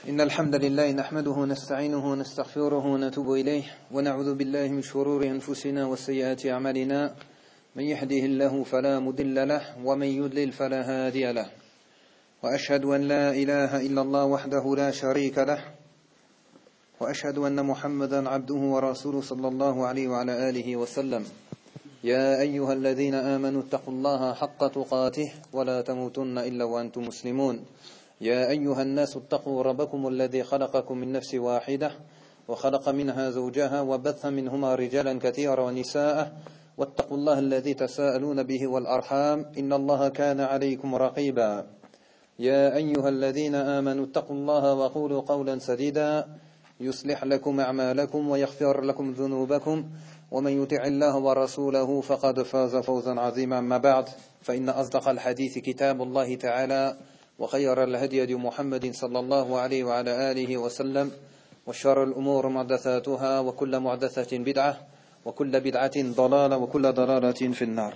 إن الحمد لله نحمده ونستعينه ونستغفره ونتوب إليه ونعوذ بالله من شرور أنفسنا وسيئات أعمالنا من يهده الله فلا مضل له ومن يضلل فلا هادي له وأشهد أن لا إله إلا الله وحده لا شريك له وأشهد أن محمدا عبده ورسوله صلى الله عليه وعلى آله وسلم يا أيها الذين آمنوا اتقوا الله حق تقاته ولا تموتن إلا وأنتم مسلمون يا أيها الناس اتقوا ربكم الذي خلقكم من نفس واحدة وخلق منها زوجها وبث منهما رجالا كثيرا ونساء واتقوا الله الذي تساءلون به والأرحام إن الله كان عليكم رقيبا يا أيها الذين آمنوا اتقوا الله وقولوا قولا سديدا يصلح لكم أعمالكم ويغفر لكم ذنوبكم ومن يطع الله ورسوله فقد فاز فوزا عظيما. أما بعد فإن أصدق الحديث كتاب الله تعالى وخير الهدي هدي محمد صلى الله عليه وعلى آله وسلم وشر الأمور محدثاتها وكل محدثة بدعة وكل بدعة ضلالة وكل ضلالة في النار.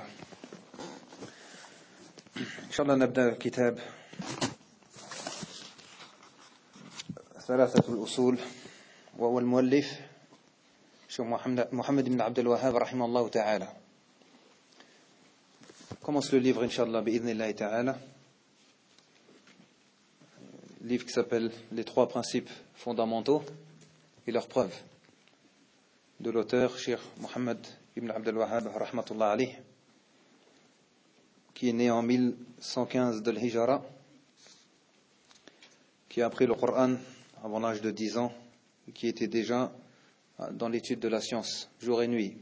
إن شاء الله نبدأ الكتاب ثلاثة الأصول وهو المؤلف شيخ محمد بن عبد الوهاب رحمه الله تعالى. Commence le livre Inch'Allah bi'idhnillahi ta'ala. Livre qui s'appelle Les trois principes fondamentaux et leurs preuves, de l'auteur Cheikh Mohammed ibn Abd al-Wahhab rahmatullah alayh, qui est né en 1115 de l'Hijra, qui a appris le Coran avant l'âge de 10 ans et qui était déjà dans l'étude de la science jour et nuit.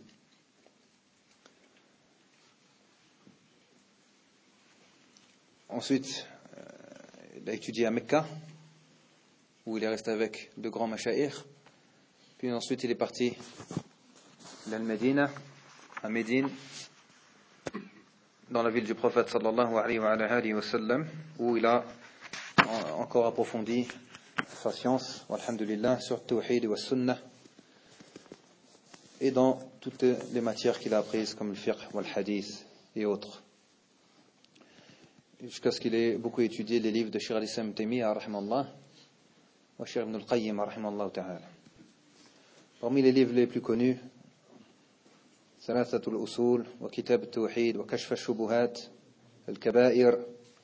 Ensuite, il a étudié à Mecca, où il est resté avec de grands mashayikh. Puis ensuite, il est parti à Médine, à Médine, dans la ville du prophète sallallahu alayhi wa sallam, où il a encore approfondi sa science, alhamdulillah, sur Tawhid wa Sunnah, et dans toutes les matières qu'il a apprises, comme le fiqh, le hadith et autres. Jusqu'à ce qu'il ait beaucoup étudié les livres de Cheikh al-Islam Taymiyyah rahimallah wa Cheikh Ibn al-Qayyim rahimallah ta'ala. Parmi les livres les plus connus, Thalathatul Usul wa Kitab al-Tawhid wa Kashf al-Shubuhat, Al-Kaba'ir,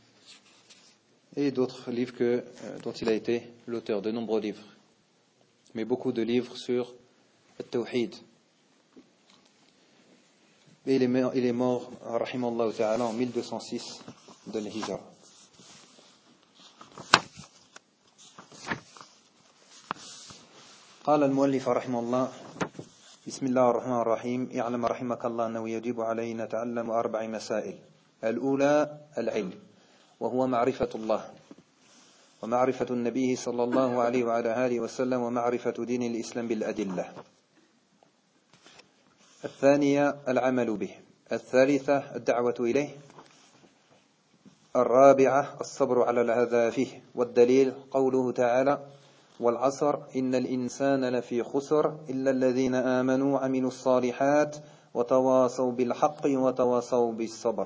et d'autres livres dont il a été l'auteur, de nombreux livres, mais beaucoup de livres sur le Tawhid. Et il est mort rahimallah ta'ala en 1206 de l'Hijra. قال المؤلف رحمه الله بسم الله الرحمن الرحيم اعلم رحمك الله أنه يجب علينا نتعلم 4 مسائل. الأولى العلم، وهو معرفة الله ومعرفة النبي صلى الله عليه وعلى آله وسلم ومعرفة دين الإسلام بالأدلة. الثانية العمل به. الثالثة الدعوة إليه. الرابعة الصبر على الأذى فيه. والدليل قوله تعالى والعصر إن الإنسان لفي خسر إلا الذين آمنوا وعملوا الصالحات وتواصوا بالحق وتواصوا بالصبر.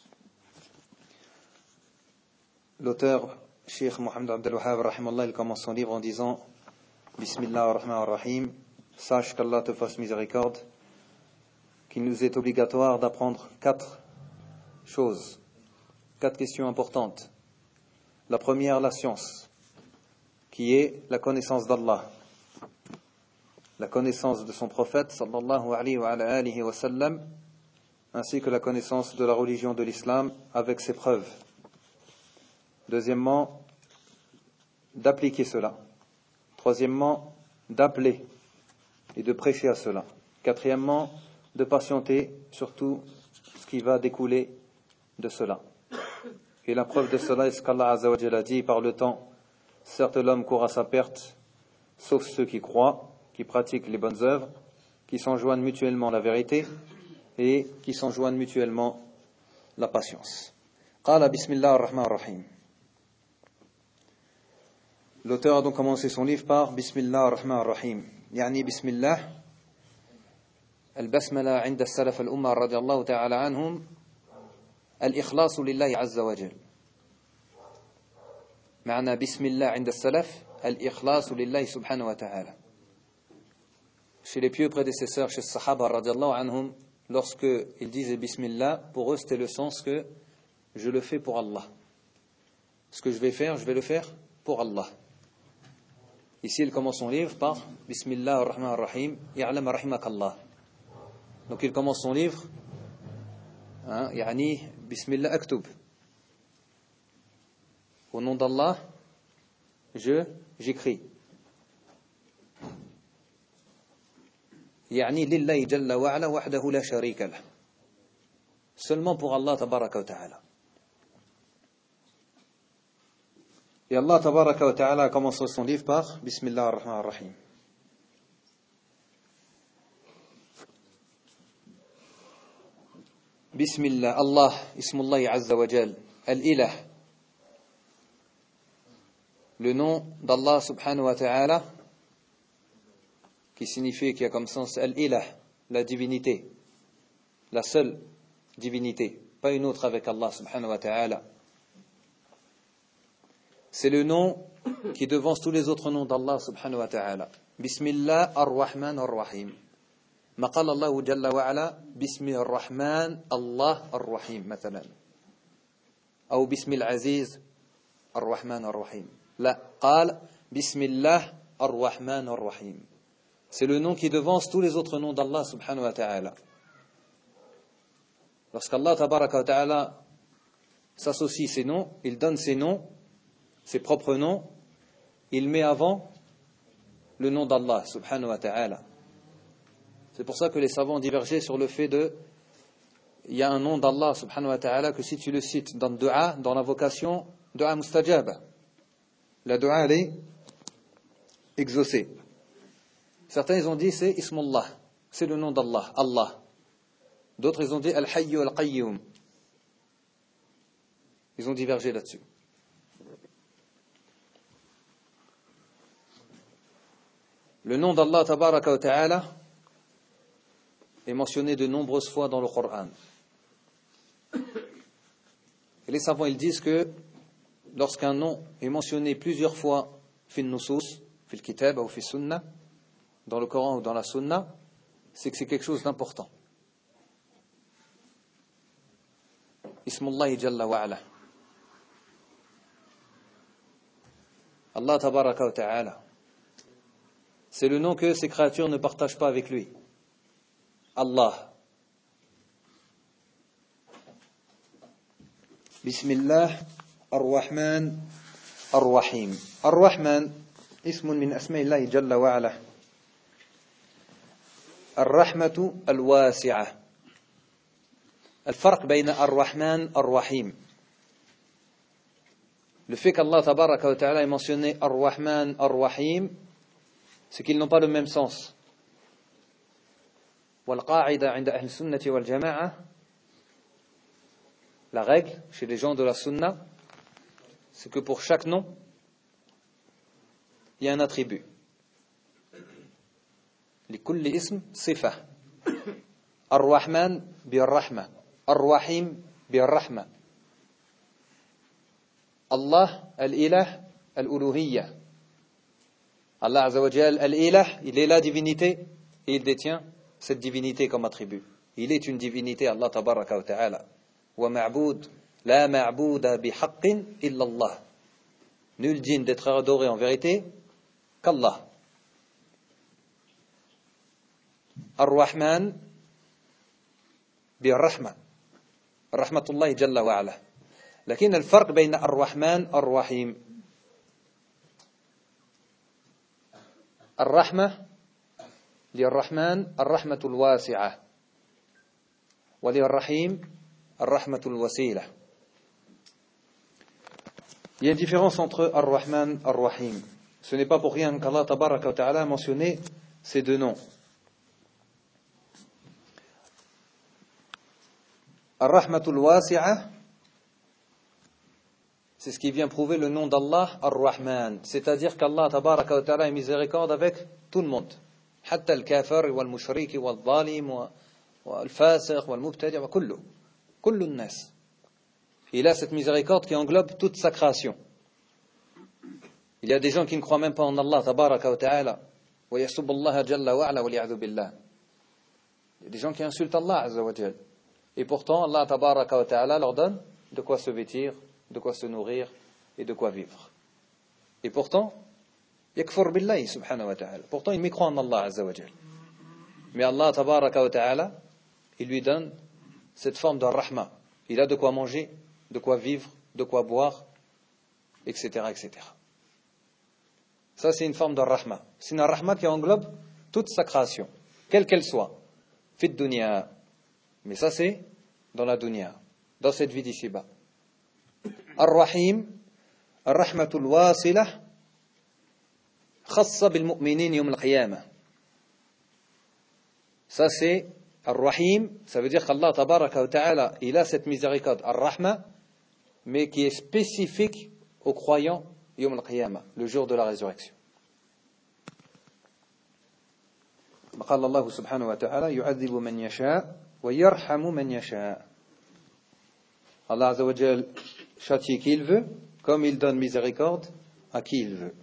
L'auteur Cheikh Mohammed Abd al-Wahhab rahimallah, il commence son livre en disant Bismillah ar-Rahman ar-Rahim, sache qu'Allah te fasse miséricorde, qu'il nous est obligatoire d'apprendre 4 choses, 4 questions importantes. La première, la science, qui est la connaissance d'Allah, la connaissance de son prophète sallallahu alayhi wa sallam, ainsi que la connaissance de la religion de l'islam avec ses preuves. Deuxièmement, d'appliquer cela. Troisièmement, d'appeler et de prêcher à cela. Quatrièmement, de patienter sur tout ce qui va découler de cela. Et la preuve de cela est ce qu'Allah Azza wa Jalla a dit: par le temps, certes l'homme court à sa perte, sauf ceux qui croient, qui pratiquent les bonnes œuvres, qui s'enjoignent mutuellement la vérité et qui s'enjoignent mutuellement la patience. Qala bismillah ar-Rahman ar-Rahim. L'auteur a donc commencé son livre par Bismillah ar-Rahman ar-Rahim. Yani Bismillah, البسملة عند السلف الأمة رضي الله تعالى عنهم الإخلاص لله عز وجل. معنى بسم الله عند السلف al-ikhlas lillahi subhanahu wa ta'ala. Chez les pieux prédécesseurs, chez les Sahaba radiallahu anhum, lorsque ils disaient Bismillah, pour eux c'était le sens que je le fais pour Allah. Ce que je vais le faire pour Allah. Ici, il commence son livre par Bismillah ar-Rahman ar-Rahim, Ya'lam rahimakallah. Donc il commence son livre, Yani Bismillah aktub. Au nom d'Allah, j'écris. يعني لله جل وعلا وحده لا شريك له. Seulement pour Allah tabaraka wa ta'ala. Et Allah tabaraka wa ta'ala a commencé son livre par Bismillah ar-Rahman ar-Rahim. Bismillah, Allah, Ismullahi azza wa jal, al-Ilah. Le nom d'Allah subhanahu wa ta'ala, qui signifie, qui a comme sens al-Ilah, la divinité, la seule divinité, pas une autre avec Allah subhanahu wa ta'ala. C'est le nom qui devance tous les autres noms d'Allah subhanahu wa ta'ala. Bismillah ar-Rahman ar-Rahim. ما قال الله جل وعلا بسم الرحمن الله الرحيم مثلا أو بسم العزيز الرحمن الرحيم لا قال بسم الله الرحمن الرحيم. C'est le nom qui devance tous les autres noms d'Allah subhanahu wa ta'ala. Lorsqu'Allah tabaraka wa ta'ala s'associe ses noms, il donne ses noms, ses propres noms, il met avant le nom d'Allah subhanahu wa ta'ala. C'est pour ça que les savants ont divergé sur le fait il y a un nom d'Allah subhanahu wa ta'ala que si tu le cites dans le dua, dans l'invocation, dua mustajaba. La dua, elle est exaucée. Certains, ils ont dit c'est Ismullah, c'est le nom d'Allah, Allah. D'autres, ils ont dit Al-Hayyu Al-Qayyum. Ils ont divergé là-dessus. Le nom d'Allah tabaraka wa ta'ala est mentionné de nombreuses fois dans le Coran. Et les savants, ils disent que lorsqu'un nom est mentionné plusieurs fois fi nusus, fi al-kitab ou fi sunnah, dans le Coran ou dans la Sunna, c'est que c'est quelque chose d'important. Ismullahi Jalla wa Ala. Allah Tabaraka wa Ta'ala. C'est le nom que ces créatures ne partagent pas avec lui. Allah. Bismillah ar-Rahman ar-Rahim. Ar-Rahman, ismun min asma'illahi Jalla wa Ala. الرحمة الواسعة. الفرق بين الرحمن الرحيم. Le fait qu'Allah tabaraka wa ta'ala ait mentionné Ar-Rahman, Ar-Rahim, c'est qu'ils n'ont pas le même sens. والقاعدة عند أهل السنة والجماعة, la règle chez les gens de la sunna, c'est que pour chaque nom, il y a un attribut. لكل اسم صفة. الرحمن بالرحمة, الرحيم بالرحمة. Allah, al-Ilah, al-Uluhiyya. Allah Azza wa Jal, al-Ilah, il est la divinité et il détient cette divinité comme attribut. Il est une divinité, Allah tabaraka wa ta'ala. Wa ma'boud, la ma'bouda bihaqqin illa Allah. Nul digne d'être adoré en vérité qu'Allah. Ar-Rahman bir-Rahma. Rahmatullahi Jalla wa Ala. لكن الفرق بين الرحمن الرحيم. الرحمة للرحمن الرحمة الواسعة, وللرحيم الرحمة الوسيلة. Il y a une différence entre Ar-Rahman et Ar-Rahim. Ce n'est pas pour rien qu'Allah tabaraka wa ta'ala a mentionné ces deux noms. Ar-Rahmatul Wasi'a, c'est ce qui vient prouver le nom d'Allah, Ar-Rahman. C'est-à-dire qu'Allah tabaraka wa ta'ala est miséricorde avec tout le monde. حتى الكافر والمشرك والظالم والفاسق والمبتدع وكله. كل الناس. Il a cette miséricorde qui englobe toute sa création. Il y a des gens qui ne croient même pas en Allah, tabaraka wa ta'ala, wa yasubbu Allah jalla wa ala wa li'adhu billah. Il y a des gens qui insultent Allah azza wa jalla. Et pourtant, Allah tabaraka wa ta'ala leur donne de quoi se vêtir, de quoi se nourrir et de quoi vivre. Et pourtant, yakfur billahi subhanahu wa ta'ala. Pourtant, il mécroit en Allah azza wa jalla. Mais Allah tabaraka wa ta'ala, il lui donne cette forme de rahma. Il a de quoi manger, de quoi vivre, de quoi boire, etc., etc. Ça, c'est une forme de rahma. C'est une rahma qui englobe toute sa création, quelle qu'elle soit. Fit dunya. Mais ça, c'est dans la dunya, dans cette vie d'ici-bas. Ar-Rahim, Ar-Rahmatul Wasilah, Khassa bil mu'minin yawm al-qiyamah. Ça, c'est Ar-Rahim, ça veut dire qu'Allah tabaraka wa ta'ala, il a cette miséricorde, Ar-Rahma, mais qui est spécifique aux croyants yawm al-qiyamah, le jour de la résurrection. قال الله سبحانه وتعالى يعذب من يشاء ويرحم من يشاء. Allah Azza wa Jal châtie qui il veut, comme il donne miséricorde à qui il veut.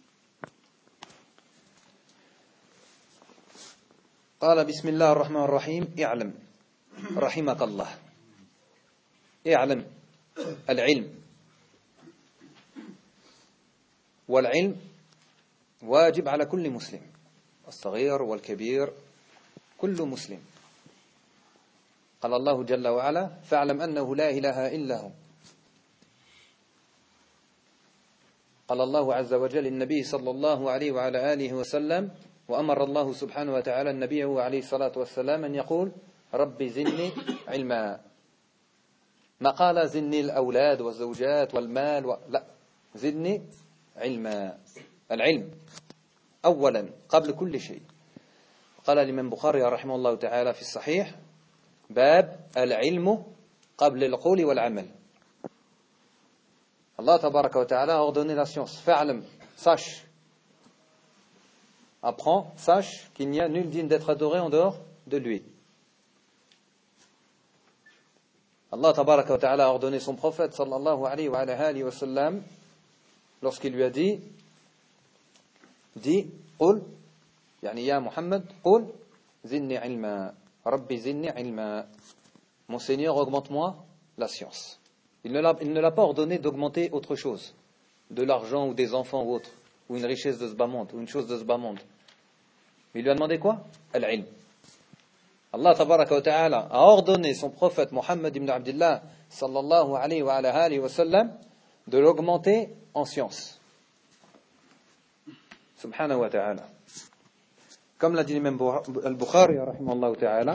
قال بسم الله الرحمن الرحيم اعلم رحمك الله. اعلم العلم والعلم واجب على كل مسلم الصغير والكبير كل مسلم. قال الله جل وعلا فاعلم أنه لا إله إلا هو. قال الله عز وجل للنبي صلى الله عليه وعلى آله وسلم وأمر الله سبحانه وتعالى النبي عليه الصلاة والسلام أن يقول رب زدني علما. ما قال زدني الأولاد والزوجات والمال لا، زدني علما. العلم أولا قبل كل شيء. قال الإمام البخاري رحمه الله تعالى في الصحيح باب العلم قبل القول والعمل. Allah tabaraka wa ta'ala a ordonné la science. Fa'lam, sache. Apprends, sache qu'il n'y a nul digne d'être adoré en dehors de lui. Allah tabaraka wa ta'ala a ordonné son prophète sallallahu alayhi wa alihi wa sallam lorsqu'il lui a dit قل يعني يا محمد قل زدني علما ربي زدني علما. Mon Seigneur, augmente-moi la science. Il ne l'a pas ordonné d'augmenter autre chose, de l'argent ou des enfants ou autre, ou une richesse de ce bas monde, ou une chose de ce bas monde. Mais il lui a demandé quoi? Al-ilm. Allah tabaraka wa ta'ala a ordonné son prophète Muhammad ibn Abdullah sallallahu alayhi wa alihi wa sallam de l'augmenter en science. Subhanahu wa ta'ala. Comme l'a dit l'imam al-Bukhari rahimahullah ta'ala,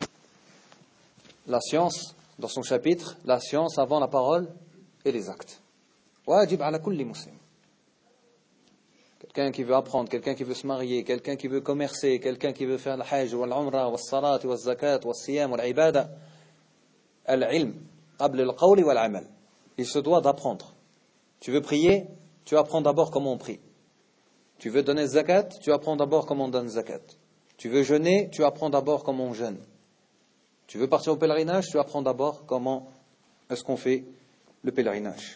la science, dans son chapitre, la science avant la parole et les actes. Wajib ala kulli muslim. Quelqu'un qui veut apprendre, quelqu'un qui veut se marier, quelqu'un qui veut commercer, quelqu'un qui veut faire le hajj, wal umrah, wal salat, wal zakat, wal siyam, wal ibada. Al-ilm, qabl al-qawl wal amal. Il se doit d'apprendre. Tu veux prier, tu apprends d'abord comment on prie. Tu veux donner zakat, tu apprends d'abord comment on donne zakat. Tu veux jeûner, tu apprends d'abord comment on jeûne. Tu veux partir au pèlerinage, tu apprends d'abord comment est-ce qu'on fait le pèlerinage.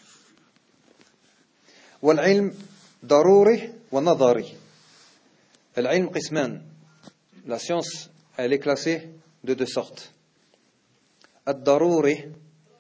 والعلم ضروري ونظري. العلم قسمان. La science, elle est classée de deux sortes. الضروري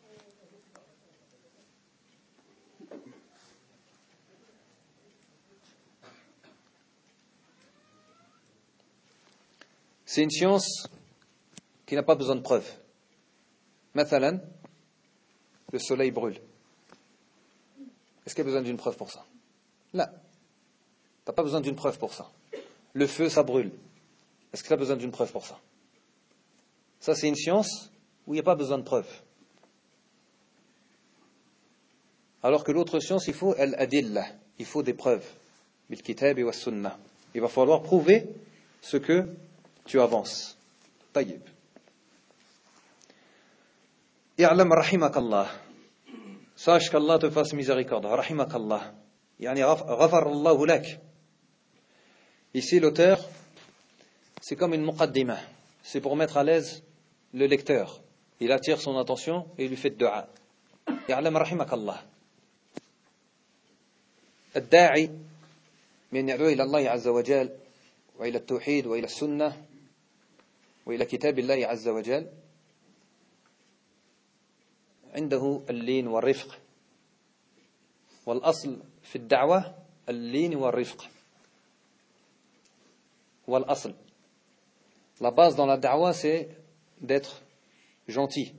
c'est une science qui n'a pas besoin de preuves. Mathalan, le soleil brûle. Est-ce qu'il y a besoin d'une preuve pour ça? Là. Tu n'as pas besoin d'une preuve pour ça. Le feu, ça brûle. Est-ce que tu as besoin d'une preuve pour ça? Ça, c'est une science où il n'y a pas besoin de preuve. Alors que l'autre science, il faut al-adillah. Il faut des preuves. Bil kitab wa sunnah. Il va falloir prouver ce que tu avances. Tayyib. I'lam rahimakallah. Sache qu'Allah te fasse miséricorde. Rahimakallah. Yani ghafarallahu lak. Ici, l'auteur, c'est comme une muqaddimah. C'est pour mettre à l'aise le lecteur. Il attire son attention et il lui fait dua. I'lam rahimakallah. الداعي من يدعو إلى الله عز وجل وإلى التوحيد وإلى السنة وإلى كتاب الله عز وجل عنده اللين والرفق. والأصل في الدعوة اللين والرفق. والأصل. La base dans la da'wah, c'est d'être gentil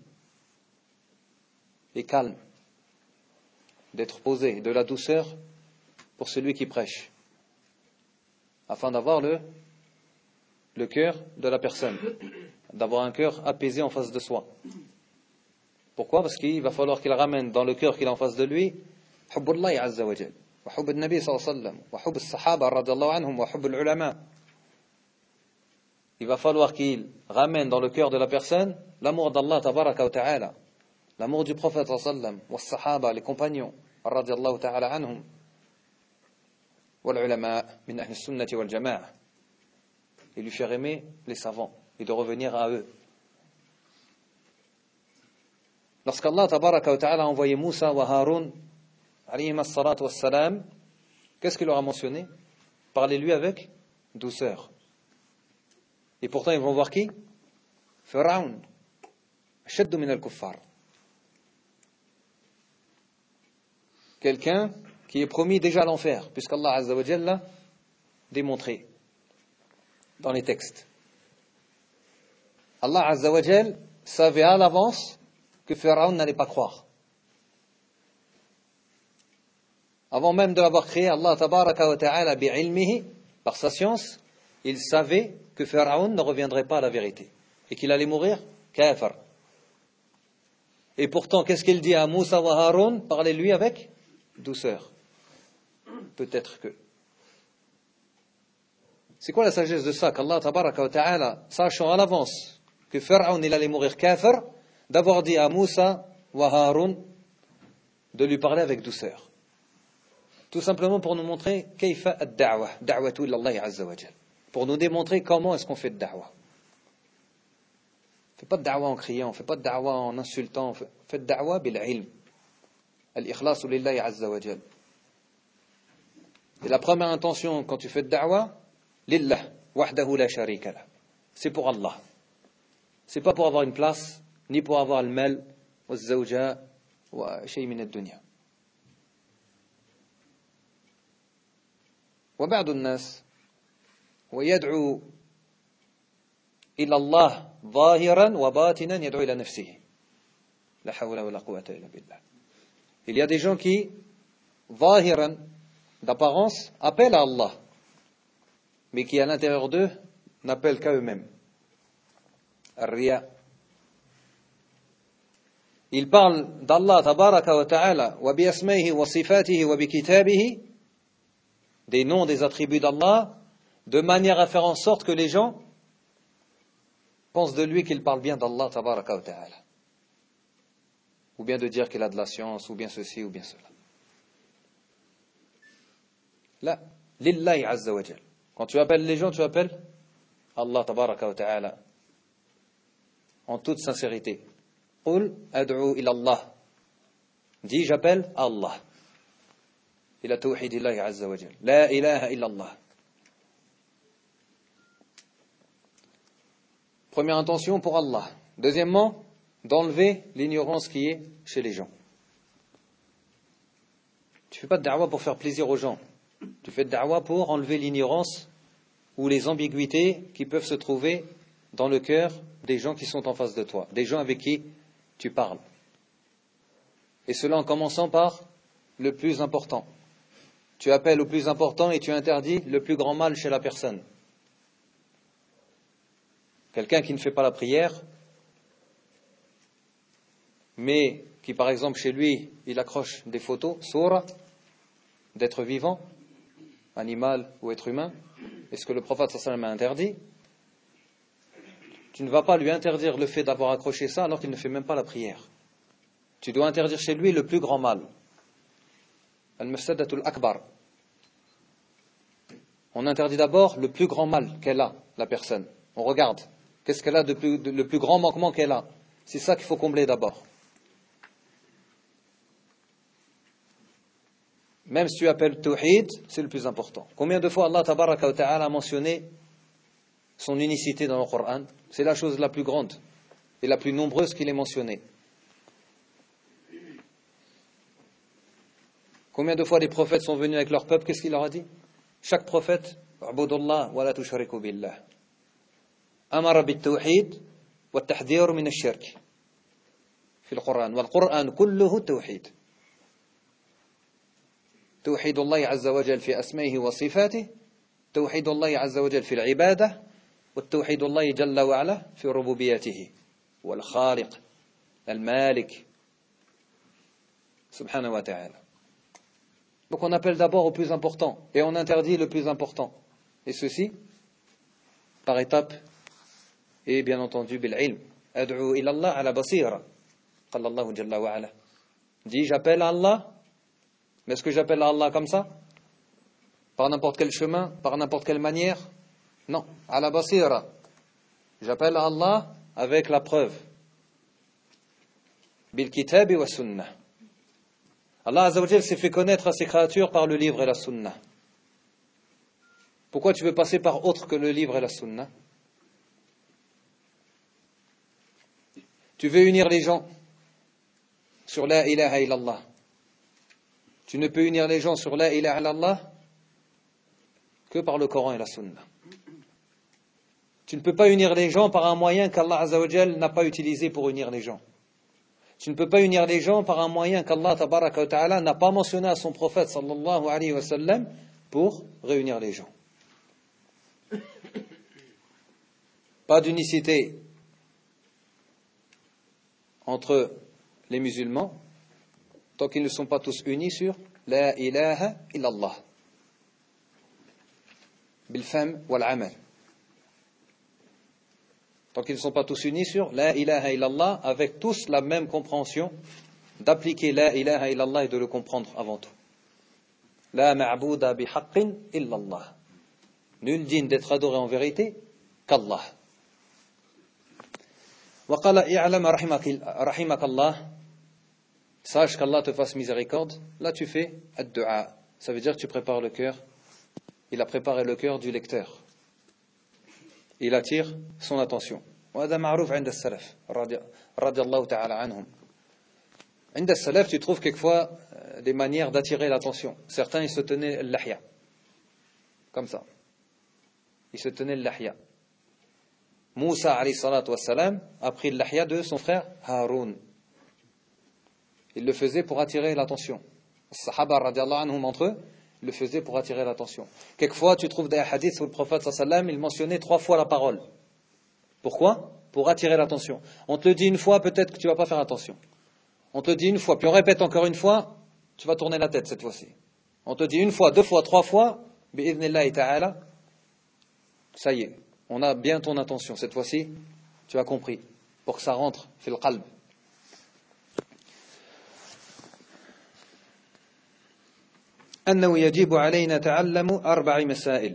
et calme, d'être posé, de la douceur pour celui qui prêche, afin d'avoir le cœur de la personne, d'avoir un cœur apaisé en face de soi. Pourquoi? Parce qu'il va falloir qu'il ramène dans le cœur qu'il a en face de lui حب الله عز وجل وحب النبي صلى الله عليه وسلم وحب الصحابة رضي الله عنهم وحب العلماء. Il va falloir qu'il ramène dans le cœur de la personne l'amour d'Allah tabaraka wa ta'ala, l'amour du prophète sallallahu alayhi wa sallam, wa sahaba, les compagnons radiyallahu ta'ala anhum, wal ulama min ahli sunnati wal jama'a, et lui faire aimer les savants et de revenir à eux. Lorsqu'Allah tabaraka wa ta'ala a envoyé Moussa wa Haroun alayhim as-salatu was-salam, qu'est-ce qu'il leur a mentionné? Parlez-lui avec douceur. Et pourtant ils vont voir qui? Pharaon, ashaddu min al-kuffar. Quelqu'un qui est promis déjà à l'enfer, puisqu'Allah Azza wa Jalla l'a démontré dans les textes. Allah Azza wa Jalla savait à l'avance que Pharaon n'allait pas croire. Avant même de l'avoir créé, Allah tabaraka wa ta'ala bi'ilmihi, par sa science, il savait que Pharaon ne reviendrait pas à la vérité et qu'il allait mourir kafir. Et pourtant, qu'est-ce qu'il dit à Moussa wa Haroun? Parlez-lui avec douceur. Peut-être que. C'est quoi la sagesse de ça? Qu'Allah tabaraka wa ta'ala, sachant à l'avance que Pharaon il allait mourir kafir, d'avoir dit à Moussa wa Haroun de lui parler avec douceur. Tout simplement pour nous montrer kayfa ad-da'wa, da'watu ila Allah azza wa jal. Pour nous démontrer comment est-ce qu'on fait de da'wa. On ne fait pas de da'wa en criant, on ne fait pas de da'wa en insultant, on fait de da'wa bil ilm. Al-ikhlasu lillahi azza wa jal. Et la première intention quand tu fais de da'wa, lillah, wahdahu la sharika lah. C'est pour Allah. C'est pas pour avoir une place, ni pour avoir le mal, ou le zawja, ou shay min ad-dunya. وبعض الناس ويدعو إلى الله ظاهرا وباطنا يدعو إلى نفسه لا حول ولا قوة إلا بالله. Il y a des gens qui ظاهرا d'apparence appellent à Allah mais qui à l'intérieur d'eux n'appellent qu'à eux-mêmes. الرياء. Ils parlent d'Allah tabaraka wa ta'ala wa bi asma'ihi wa sifatihi wa bi kitabihi, des noms, des attributs d'Allah, de manière à faire en sorte que les gens pensent de lui qu'il parle bien d'Allah tabaraka wa ta'ala. Ou bien de dire qu'il a de la science, ou bien ceci, ou bien cela. Là, lillahi azza wa jal. Quand tu appelles les gens, tu appelles Allah tabaraka wa ta'ala en toute sincérité. Qul ad'u ila Allah. Dis, j'appelle Allah. إلى توحيد الله عز وجل لا إله إلا الله. Première intention pour Allah. Deuxièmement, d'enlever l'ignorance qui est chez les gens. Tu ne fais pas de da'wa pour faire plaisir aux gens. Tu fais de da'wa pour enlever l'ignorance ou les ambiguïtés qui peuvent se trouver dans le cœur des gens qui sont en face de toi, des gens avec qui tu parles. Et cela en commençant par le plus important. Tu appelles au plus important et tu interdis le plus grand mal chez la personne. Quelqu'un qui ne fait pas la prière, mais qui par exemple chez lui, il accroche des photos, soura, d'êtres vivants, animal ou être humain, et ce que le prophète sallallahu alayhi wa sallam a interdit, tu ne vas pas lui interdire le fait d'avoir accroché ça alors qu'il ne fait même pas la prière. Tu dois interdire chez lui le plus grand mal. Al-mafsadatul akbar. On interdit d'abord le plus grand mal qu'elle a, la personne. On regarde. Qu'est-ce qu'elle a le plus grand manquement qu'elle a? C'est ça qu'il faut combler d'abord. Même si tu appelles Tawhid, c'est le plus important. Combien de fois Allah Tabaraka wa Ta'ala a mentionné son unicité dans le Coran? C'est la chose la plus grande et la plus nombreuse qu'il est mentionnée. Combien de fois les prophètes sont venus avec leur peuple? Qu'est-ce qu'il leur a dit? Chaque prophète, Abudullah wa la tushriku billah. Amara bit tawhid wa tahdhir min ash-shirk. في القرآن والقرآن كله توحيد. توحيد الله عز وجل في أسمائه وصفاته، توحيد الله عز وجل في العبادة، والتوحيد الله جل وعلا في ربوبيته والخالق المالك سبحانه وتعالى. Donc on appelle d'abord au plus important et on interdit le plus important. Et ceci par étapes et bien entendu bil ilm. Ad'u ila Allah ala basira. قال الله جل وعلا. Dis j'appelle à Allah. Mais est-ce que j'appelle à Allah comme ça? Par n'importe quel chemin, par n'importe quelle manière? Non, à la basira. J'appelle à Allah avec la preuve. Bil kitabi wa sunnah. Allah Azza wa Jal s'est fait connaître à ses créatures par le livre et la sunnah. Pourquoi tu veux passer par autre que le livre et la sunnah? Tu veux unir les gens sur la ilaha illallah. Tu ne peux unir les gens sur la ilaha illallah que par le Coran et la Sunna. Tu ne peux pas unir les gens par un moyen qu'Allah Azza wa Jal n'a pas utilisé pour unir les gens. Tu ne peux pas unir les gens par un moyen qu'Allah Tabaraka wa Ta'ala n'a pas mentionné à son prophète sallallahu alayhi wa sallam pour réunir les gens. Pas d'unicité entre les musulmans tant qu'ils ne sont pas tous unis sur la ilaha illallah bil fam wal amal. Tant qu'ils ne sont pas tous unis sur la ilaha illallah avec tous la même compréhension d'appliquer la ilaha illallah et de le comprendre avant tout. La ma'bouda bi haqqin illallah. Nul digne d'être adoré en vérité qu'Allah. Wa qala i'lam rahimak Allah. Sache qu'Allah te fasse miséricorde. Là tu fais ad-du'a. Ça veut dire que tu prépares le cœur. Il a préparé le cœur du lecteur. Il attire son attention. وهذا معروف عند السلف رضي الله تعالى عنهم. عند السلف tu trouves quelquefois des manières d'attirer l'attention. Certains ils se tenaient l'ahya. Comme ça. Ils se tenaient l'ahya. Moussa alayhi salatu wassalam a pris l'ahya de son frère Haroun. Il le faisait pour attirer l'attention. Les Sahaba radiallahu anhum entre eux, ils le faisaient pour attirer l'attention. Quelquefois, tu trouves des hadiths où le prophète sallallahu alayhi wa sallam, il mentionnait 3 fois la parole. Pourquoi? Pour attirer l'attention. On te le dit une fois, peut-être que tu ne vas pas faire attention. On te le dit une fois, puis on répète encore une fois, tu vas tourner la tête cette fois-ci. On te dit une fois, 2 fois, 3 fois, bi'idhnillahi ta'ala, ça y est, on a bien ton attention. Cette fois-ci, tu as compris, pour que ça rentre, fil qalb. أنه يجب علينا تعلم 4 مسائل.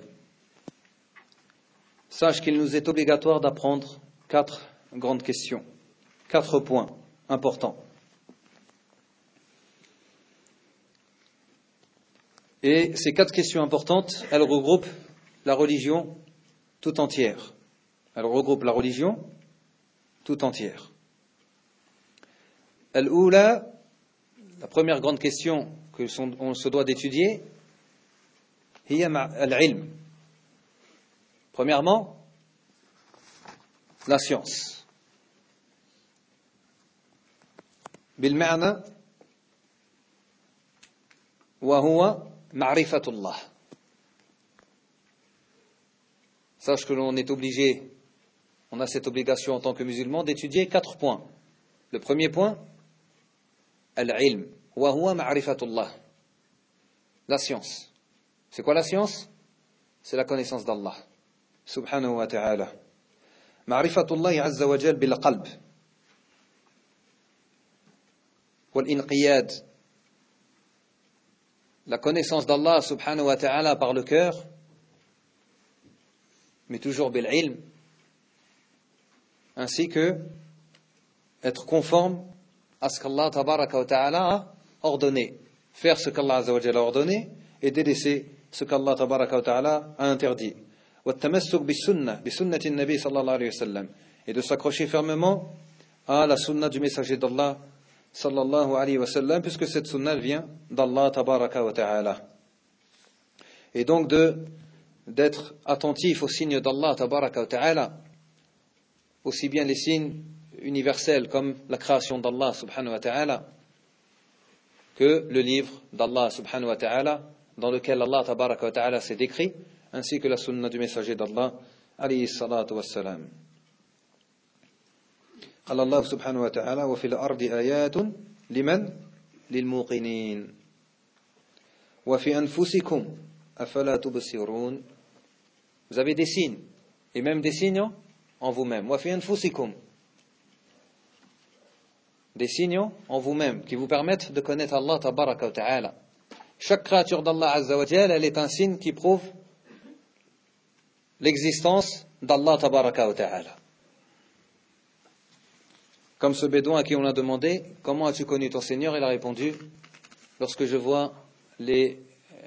Sache qu'il nous est obligatoire d'apprendre 4 grandes questions, 4 points importants. Et ces 4 questions importantes, elles regroupent la religion tout entière. Elles regroupent la religion tout entière. Al-Oula, la première grande question qu'on se doit d'étudier, hiya al-ilm. Premièrement, la science. Bil-ma'na wa huwa ma'rifatullah. Sache que l'on est obligé, on a cette obligation en tant que musulman d'étudier 4 points. Le premier point, al-ilm. Wa huwa ma'rifatullah. La science. C'est quoi la science? C'est la connaissance d'Allah. Subhanahu wa ta'ala. Ma'rifatullah azza wa jal bil qalb. Wal inqiyad. La connaissance d'Allah subhanahu wa ta'ala par le cœur, mais toujours bil ilm, ainsi que être conforme à ce qu'Allah tabaraka wa ta'ala a ordonné. faire ce qu'Allah Azza wa Jalla a ordonné et délaisser ce qu'Allah Tabaraka wa Ta'ala a interdit. وَالتَّمَسُّكْ بِسُنَّةِ النَّبِي صلى الله عليه وسلم, et de s'accrocher fermement à la sunna du messager d'Allah sallallahu alayhi wa sallam, puisque cette sunna vient d'Allah Tabaraka wa Ta'ala. Et donc d'être attentif aux signes d'Allah Tabaraka wa Ta'ala, aussi bien les signes universels comme la création d'Allah subhanahu wa ta'ala, que le livre d'Allah subhanahu wa ta'ala dans lequel Allah tabaraka wa ta'ala s'est décrit, ainsi que la sunna du messager d'Allah alayhi salatu wassalam. قال الله سبحانه وتعالى وفي الأرض آيات لمن للموقنين وفي أنفسكم أفلا تبصرون. Vous avez des signes, et même des signes en vous-même. وفي أنفسكم, des signes en vous-même qui vous permettent de connaître Allah tabaraka wa ta'ala. Chaque créature d'Allah azza wa jalla, elle est un signe qui prouve l'existence d'Allah tabaraka wa ta'ala. Comme ce bédouin à qui on a demandé comment as-tu connu ton Seigneur, il a répondu lorsque je vois les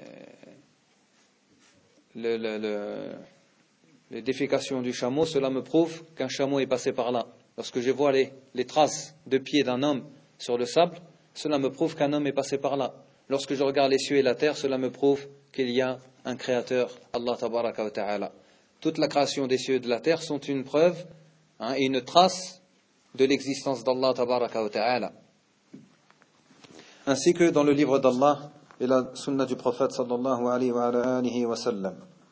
défécations du chameau, cela me prouve qu'un chameau est passé par là. Lorsque je vois les traces de pieds d'un homme sur le sable, cela me prouve qu'un homme est passé par là. Lorsque je regarde les cieux et la terre, cela me prouve qu'il y a un créateur, Allah tabaraka wa ta'ala. Toute la création des cieux et de la terre sont une preuve et une trace de l'existence d'Allah tabaraka wa ta'ala. Ainsi que dans le livre d'Allah et la sunna du prophète sallallahu alayhi wa alihi wa sallam.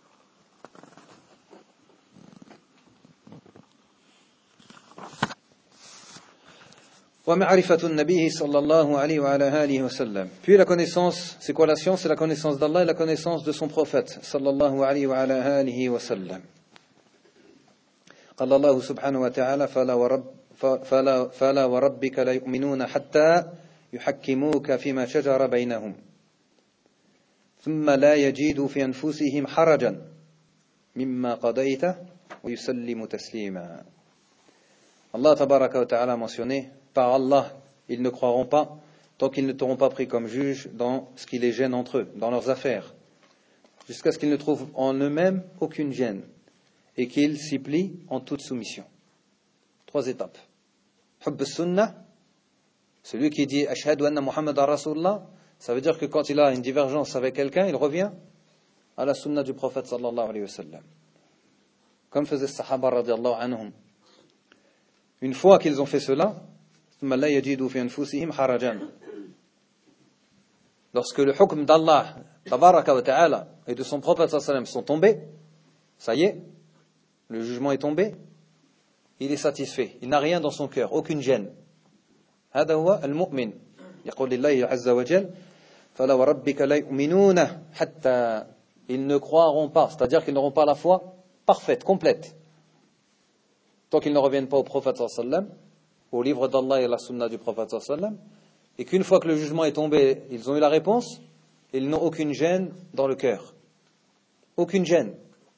ومعرفة النبي صلى الله عليه وعلى آله وسلم. Puis la connaissance, c'est quoi la science? C'est la connaissance d'Allah et la connaissance de son prophète صلى الله عليه وعلى آله وسلم. قال الله سبحانه وتعالى فلا وربك لا يؤمنون حتى يحكموك فيما شجر بينهم ثم لا يجدوا في أنفسهم حرجا مما قضيت ويسلموا تسليما. Allah tabaraka wa ta'ala a mentionné: par Allah, ils ne croiront pas tant qu'ils ne t'auront pas pris comme juge dans ce qui les gêne entre eux, dans leurs affaires, jusqu'à ce qu'ils ne trouvent en eux-mêmes aucune gêne et qu'ils s'y plient en toute soumission. 3 étapes. Hubb as-sunnah, celui qui dit Ashhadu anna Muhammadan Rasulullah, ça veut dire que quand il a une divergence avec quelqu'un, il revient à la sunna du prophète sallallahu alayhi wa sallam. Comme faisaient les sahaba radiyallahu anhum. Une fois qu'ils ont fait cela, lorsque le hukm d'Allah tabaraka wa ta'ala et de son prophète sallallahu alayhi wa sallam sont tombés, ça y est, le jugement est tombé, il est satisfait, il n'a rien dans son cœur, aucune gêne. هذا هو المؤمن. يقول الله عز وجل فلا وربك لا يؤمنون حتى, ils ne croiront pas, c'est-à-dire qu'ils n'auront pas la foi parfaite, complète, tant qu'ils ne reviennent pas au prophète sallallahu alayhi wa sallam, au livre d'Allah et à la sunna du prophète sallallahu alayhi wa sallam, et qu'une fois que le jugement est tombé, ils ont eu la réponse, ils n'ont aucune gêne dans le cœur. Aucune gêne.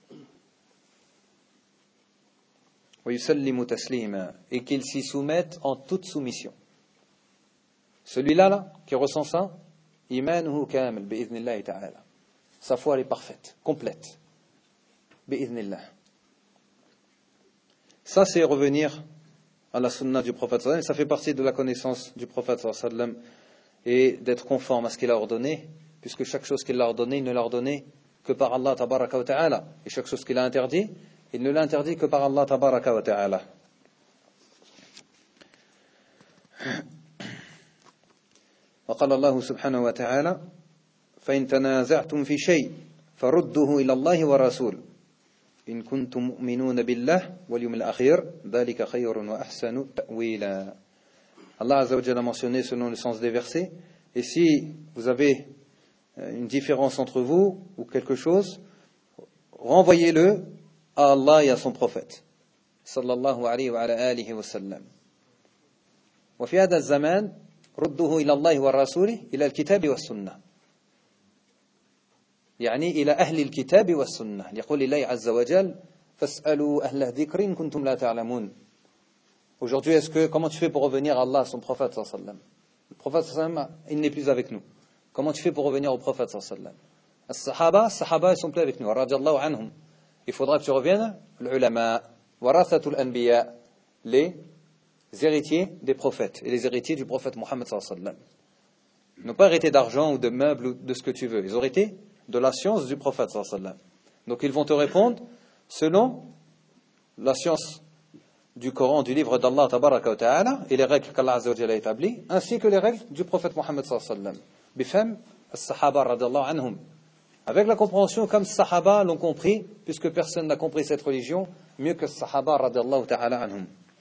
Et qu'ils s'y soumettent en toute soumission. Celui-là, là, qui ressent ça, imanuhu kamil bi'idhnillahi ta'ala. Sa foi, elle est parfaite, complète. Bi'idhnillah. Ça, c'est revenir à la sunna du prophète sallallahu alayhi wa sallam. Ça fait partie de la connaissance du prophète sallallahu alayhi wa sallam et d'être conforme à ce qu'il a ordonné, puisque chaque chose qu'il a ordonné, il ne l'a ordonné que par Allah tabaraka wa ta'ala. Et chaque chose qu'il a interdit, il ne l'a interdit que par Allah tabaraka wa ta'ala. وقال الله سبحانه وتعالى فإن تنازعتم في شيء فردوه إلى الله ورسوله إن كنتم مؤمنون بالله واليوم الأخير ذلك خير وأحسن تأويلا. Allah Azza wa Jalla a mentionné selon le sens des versets, et si vous avez une différence entre vous ou quelque chose, renvoyez-le à Allah et à son prophète sallallahu alayhi wa alihi wa sallam. وفي هذا الزمان رده إلى الله ورسوله إلى الكتاب والسنة، يعني إلى أهل الكتاب والسنة، يقول الله عز وجل فاسألوا أهل الذكر إن كنتم لا تعلمون. Aujourd'hui, comment tu fais pour revenir à Allah, son prophète sallallahu alayhi wa sallam? Le prophète sallallahu alayhi wa sallam, il n'est plus avec nous. Comment tu fais pour revenir au prophète sallallahu alayhi wa sallam? As-sahaba, ils sont plus avec nous. Radiyallahu anhum. Il faudra que tu reviennes. L'ulama, warathatul anbiya, les héritiers des prophètes et les héritiers du prophète Mohammed sallallahu alayhi wa sallam. Ils n'ont pas hérité d'argent ou de meubles ou de ce que tu veux. Ils ont hérité de la science du prophète sallallahu alayhi wa sallam. Donc ils vont te répondre selon la science du Coran, du livre d'Allah tabaraka wa ta'ala et les règles qu'Allah azza wa jalla a établies, ainsi que les règles du prophète Mohammed sallallahu alayhi wa sallam. Bifam as-sahaba radiyallahu anhum. Avec la compréhension comme les sahaba l'ont compris, puisque personne n'a compris cette religion mieux que les sahaba radiyallahu ta'ala anhum.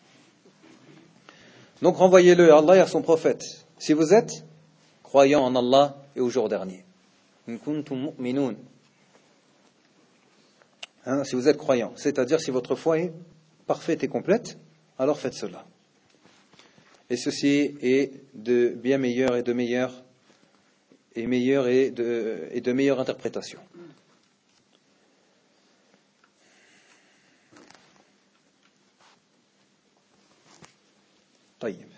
Donc renvoyez-le à Allah et à son prophète. Si vous êtes croyant en Allah et au jour dernier. In kuntum mu'minun. Si vous êtes croyant, c'est-à-dire si votre foi est parfaite et complète, alors faites cela. Et ceci est de bien meilleur et de meilleure interprétation. طيب.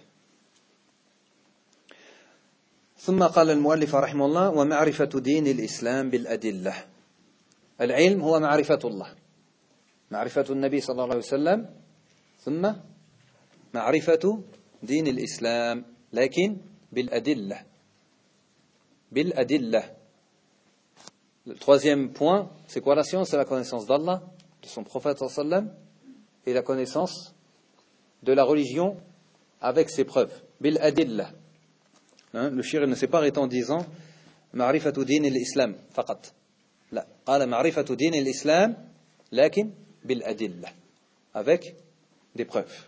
ثم قال المؤلف رحمه الله ومعرفة دين الإسلام بالأدلة. العلم هو معرفة الله، معرفة النبي صلى الله عليه وسلم، ثم معرفة دين الإسلام لكن بالأدلة. بالأدلة. Le troisième point, c'est quoi la science? C'est la connaissance d'Allah, de son prophète sallallahu alayhi wa sallam, et la connaissance de la religion avec ses preuves. بالأدلة. Le shir ne s'est pas arrêté en disant معرفة دين الإسلام فقط. لا، قال معرفة دين الإسلام لكن بالأدلة, avec des preuves.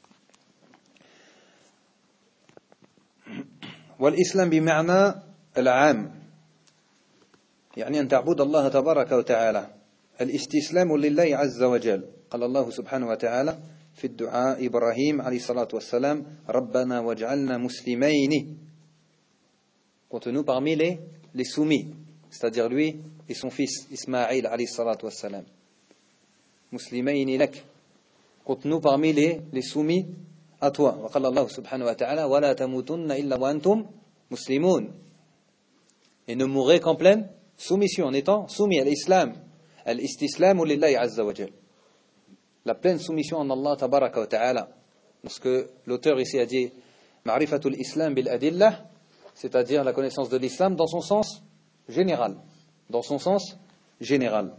والإسلام بمعنى العام، يعني أن تعبد الله تبارك وتعالى، الاستسلام لله عز وجل. قال الله سبحانه وتعالى في الدعاء إبراهيم عليه الصلاة والسلام ربنا واجعلنا مسلمين. Compte-nous parmi les soumis, c'est-à-dire lui et son fils Ismaïl alayhi salatu wassalam. Muslimayni lak. Compte-nous parmi les soumis à toi. Wa qala Allah subhanahu wa ta'ala wa la tamutunna illa wa antum muslimun. Et ne mourrez qu'en pleine soumission, en étant soumis à l'islam. Al-istislamu lillahi azza wa jal. La pleine soumission en Allah tabaraka wa ta'ala. Parce que l'auteur ici a dit ma'rifatul islam bil adillah, c'est-à-dire la connaissance de l'islam dans son sens général. Dans son sens général.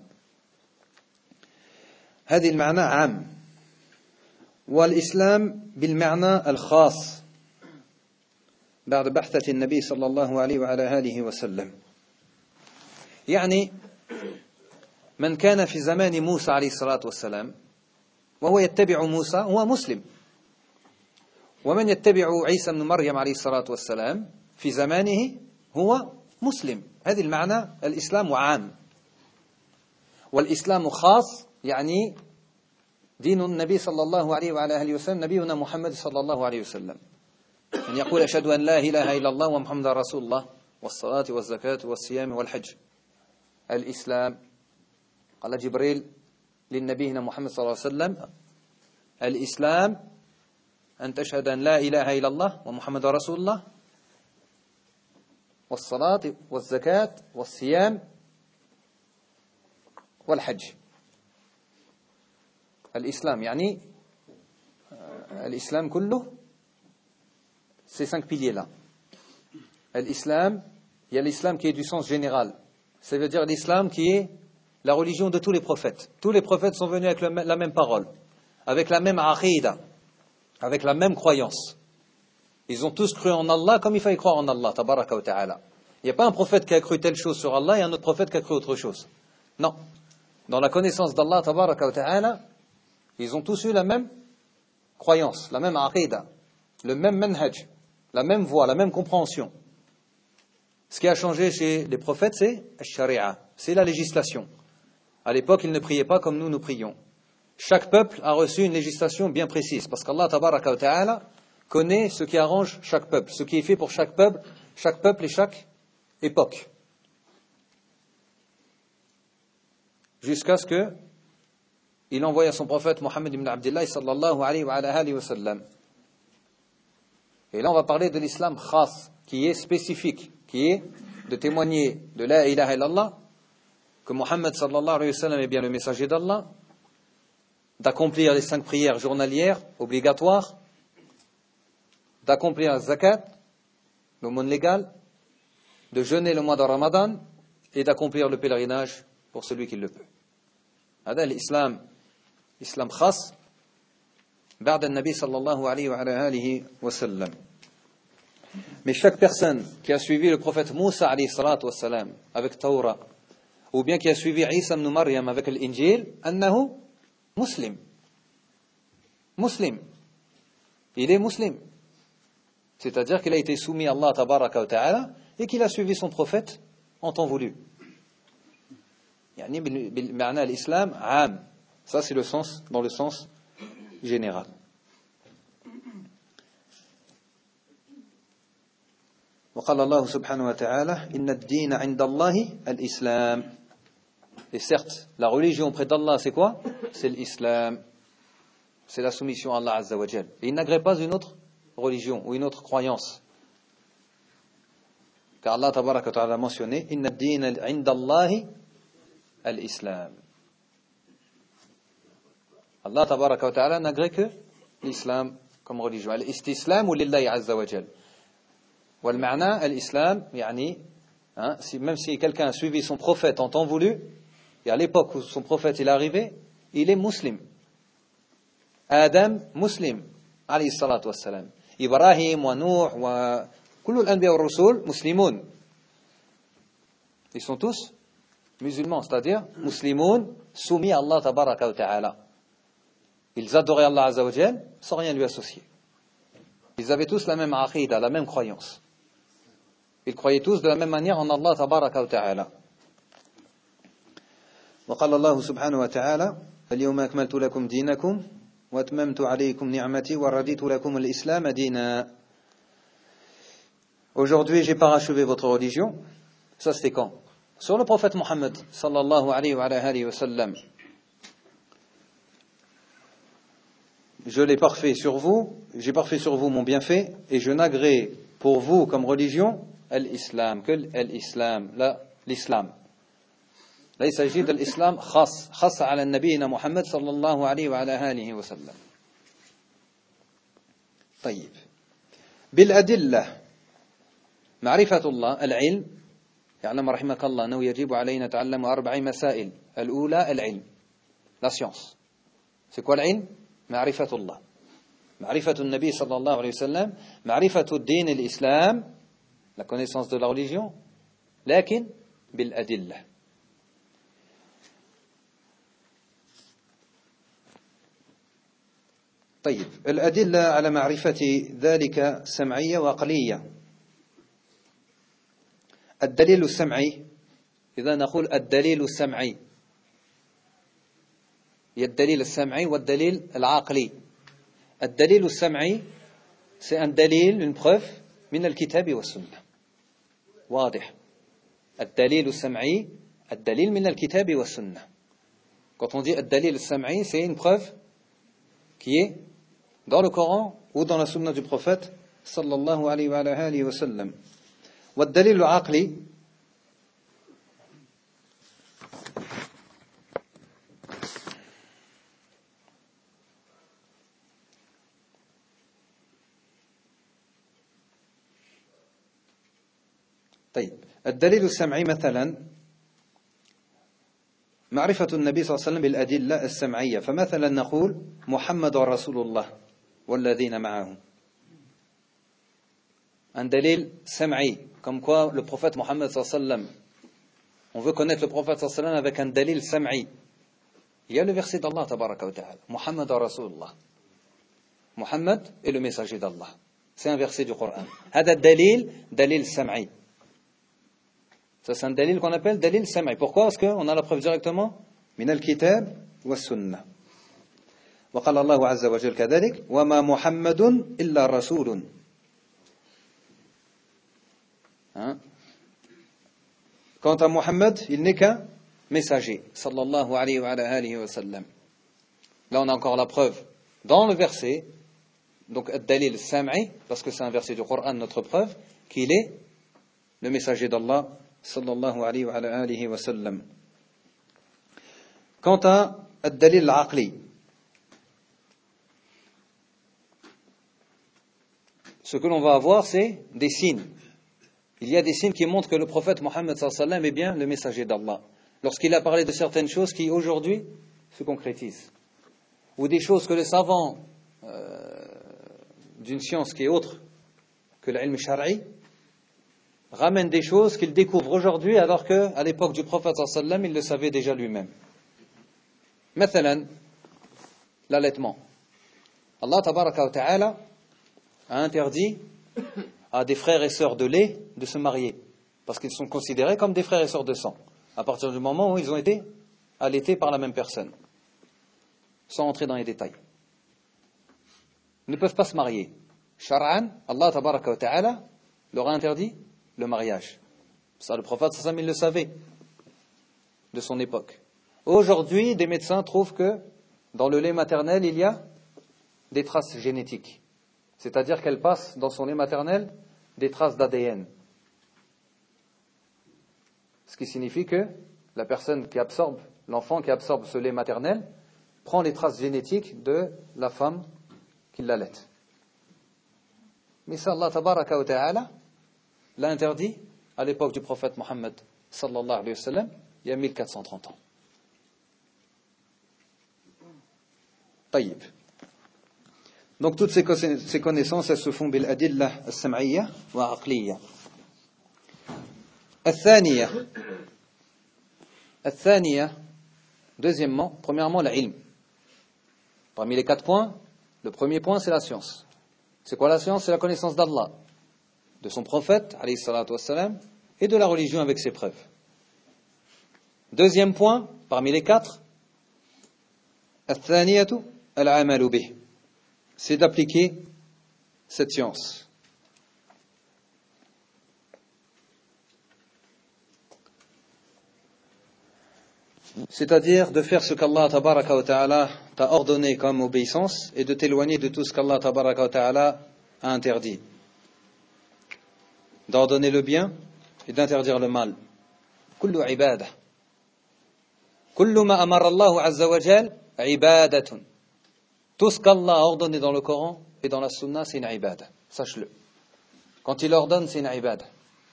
هذه المعنى عام. والإسلام بالمعنى الخاص بعد بعثة النبي صلى الله عليه وعلى آله وسلم. يعني من كان في زمان موسى عليه الصلاة والسلام وهو يتبع موسى هو مسلم. ومن يتبع عيسى بن مريم عليه الصلاة والسلام في زمانه هو مسلم. هذه المعنى الإسلام عام. والإسلام خاص يعني دين النبي صلى الله عليه وعلى آله وسلم، نبينا محمد صلى الله عليه وسلم، أن يقول أشهد أن لا إله إلا الله ومحمد رسول الله والصلاة والزكاة والصيام والحج. الإسلام قال جبريل للنبي محمد صلى الله عليه وسلم الإسلام أن تشهد أن لا إله إلا الله ومحمد رسول الله والصلاة والزكاة والصيام والحج. الإسلام يعني الإسلام كله ces 5 piliers-là. L'islam, il y a l'islam qui est du sens général. Ça veut dire l'islam qui est la religion de tous les prophètes. Tous les prophètes sont venus avec la même parole, avec la même aqidah, avec la même croyance. Ils ont tous cru en Allah comme il fallait croire en Allah, tabaraka wa ta'ala. Il n'y a pas un prophète qui a cru telle chose sur Allah et un autre prophète qui a cru autre chose. Non. Dans la connaissance d'Allah, tabaraka wa ta'ala, ils ont tous eu la même croyance, la même aqidah, le même manhaj, la même voie, la même compréhension. Ce qui a changé chez les prophètes, c'est la sharia, c'est la législation. À l'époque, ils ne priaient pas comme nous prions. Chaque peuple a reçu une législation bien précise, parce qu'Allah tabaraka wa ta'ala connaît ce qui arrange chaque peuple, ce qui est fait pour chaque peuple et chaque époque. Jusqu'à ce que il envoie à son prophète Mohammed ibn Abdullah sallallahu alayhi wa sallam. Et là, on va parler de l'islam khas, qui est spécifique, qui est de témoigner de la ilaha illallah, que Mohammed sallallahu alayhi wa sallam est bien le messager d'Allah, d'accomplir les 5 prières journalières obligatoires, d'accomplir la zakat, l'aumône légale, de jeûner le mois de Ramadan et d'accomplir le pèlerinage pour celui qui le peut. هذا الإسلام إسلام خاص بعد النبي صلى الله عليه وعلى آله وسلم. Mais chaque personne qui a suivi le prophète Moussa alayhi salatu wassalam avec Torah, ou bien qui a suivi Isa ibn Maryam avec l'Injil, أنه مسلم. Muslim. Il est musulman. C'est-à-dire qu'il a été soumis à Allah tabaraka wa ta'ala et qu'il a suivi son prophète en temps voulu. يعني بالمعنى الإسلام عام. Ça c'est le sens, dans le sens général. وقال الله سبحانه وتعالى إن الدين عند الله الإسلام. Et certes, la religion auprès d'Allah c'est quoi? C'est l'islam. C'est la soumission à Allah Azza wa Jal. Et il n'agrée pas une autre religion ou une autre croyance. Car Allah tabaraka wa ta'ala a mentionné Inna ad-din 'inda Allahi al-Islam. Allah tabaraka wa ta'ala n'agrée que l'islam comme religion. Al-istislam lillahi Azza wa Jal. Wal ma'na al-islam yani même si quelqu'un a suivi son prophète en temps voulu, et à l'époque où son prophète est arrivé, il est musulman. Adam muslim alayhi salatu wassalam. Ibrahim wa Nuh wa kullu al-anbiya wa ar-rusul muslimun. Ils sont tous musulmans, c'est-à-dire muslimoun soumis à Allah tabaraka wa ta'ala. Ils adoraient Allah Azza wa Jal sans rien lui associer. Ils avaient tous la même aqidah, la même croyance. Ils croyaient tous de la même manière en Allah tabaraka wa ta'ala. وقال الله سبحانه وتعالى اليوم أكملت لكم دينكم وأتممت عليكم نعمتي ورضيت لكم الإسلام دينا. Aujourd'hui, j'ai parachevé votre religion. Ça, c'était quand? Sur le prophète Mohammed, sallallahu alayhi wa sallam. Je l'ai parfait sur vous, j'ai parfait sur vous mon bienfait, et je n'agrée pour vous comme religion l'islam, que l'islam, l'islam. Là, il s'agit de l'islam khas ala nabiyina Muhammad sallallahu alayhi wa sallam. طيب. بالأدلة معرفة الله العلم يعلم رحمك الله أنه يجب علينا نتعلم 4 مسائل. الأولى العلم. La science. C'est quoi l'ilm? معرفة الله. معرفة النبي صلى الله عليه وسلم. معرفة الدين الإسلام. La connaissance de la religion. لكن بالأدلة. طيب الأدلة على معرفة ذلك سمعية وعقلية. الدليل السمعي إذا نقول الدليل السمعي هي الدليل السمعي والدليل العقلي. الدليل السمعي c'est un دليل une preuve من الكتاب والسنة. واضح. الدليل السمعي الدليل من الكتاب والسنة. Quand on dit الدليل السمعي c'est une preuve qui est dans le Coran ou dans la sunna du prophète sallallahu alayhi wa sallam. والدليل العقلي طيب الدليل السمعي مثلا معرفة النبي صلى الله عليه وسلم بالأدلة السمعية. فمثلا نقول محمد رسول الله والذين معه. Un dalil sam'i, comme quoi le prophète Mohammed sallallahu alayhi wa sallam, on veut connaître le prophète sallallahu alayhi wa sallam avec un dalil sam'i. Il y a le verset d'Allah tabaraka wa ta'ala, Muhammad Rasulullah. Muhammad est le messager d'Allah. C'est un verset du Coran. هذا dalil sam'i. Ça c'est un dalil qu'on appelle dalil sam'i. Pourquoi? Parce qu'on a la preuve directement من الكتاب والسنة. وقال الله عز وجل كذلك وما محمد إلا رسول. Quant à Mohammed, il n'est qu'un messager, sallallahu alayhi wa sallam. Là, on a encore la preuve dans le verset, donc dalil sam'i, parce que c'est un verset du Coran, notre preuve, qu'il est le messager d'Allah, sallallahu alayhi wa sallam. Quant à ad-dalil al-aqli, ce que l'on va avoir, c'est des signes. Il y a des signes qui montrent que le prophète Mohammed sallallahu alayhi wa sallam est bien le messager d'Allah. Lorsqu'il a parlé de certaines choses qui aujourd'hui se concrétisent, ou des choses que les savants d'une science qui est autre que l'ilm shar'i ramènent des choses qu'ils découvrent aujourd'hui alors qu'à l'époque du prophète sallallahu alayhi wa sallam il le savait déjà lui-même. Mathalan, l'allaitement. Allah tabaraka wa ta'ala a interdit à des frères et sœurs de lait de se marier parce qu'ils sont considérés comme des frères et sœurs de sang à partir du moment où ils ont été allaités par la même personne, sans entrer dans les détails. Ils ne peuvent pas se marier. Shar'an, Allah tabaraka wa ta'ala leur a interdit le mariage. Ça, le prophète sallallahu alayhi wa sallam, il le savait de son époque. Aujourd'hui, des médecins trouvent que dans le lait maternel, il y a des traces génétiques. C'est-à-dire qu'elle passe dans son lait maternel des traces d'ADN. Ce qui signifie que la personne qui absorbe, l'enfant qui absorbe ce lait maternel, prend les traces génétiques de la femme qui l'allaite. Mais ça, Allah tabaraka wa ta'ala l'a interdit à l'époque du prophète Mohammed sallallahu alayhi wa sallam, il y a 1430 ans. Taïb. Donc toutes ces connaissances, elles se font bil adillah as-sam'iyya wa aqliyya. Al-thaniya, deuxièmement, premièrement, l'ilm. Parmi les 4 points, le premier point, c'est la science. C'est quoi la science? C'est la connaissance d'Allah, de son prophète, alayhi salatu wassalam, et de la religion avec ses preuves. Deuxième point, parmi les 4, al-thaniyatu al-amalu bih. C'est d'appliquer cette science. C'est-à-dire de faire ce qu'Allah tabaraka wa ta'ala t'a ordonné comme obéissance et de t'éloigner de tout ce qu'Allah tabaraka wa ta'ala a interdit. D'ordonner le bien et d'interdire le mal. Kullu ibadah. Kullu ma amara Allahu azza wa jal ibadatun. Tout ce qu'Allah a ordonné dans le Coran et dans la Sunna, c'est une ibadah. Sache-le. Quand il ordonne, c'est une ibadah.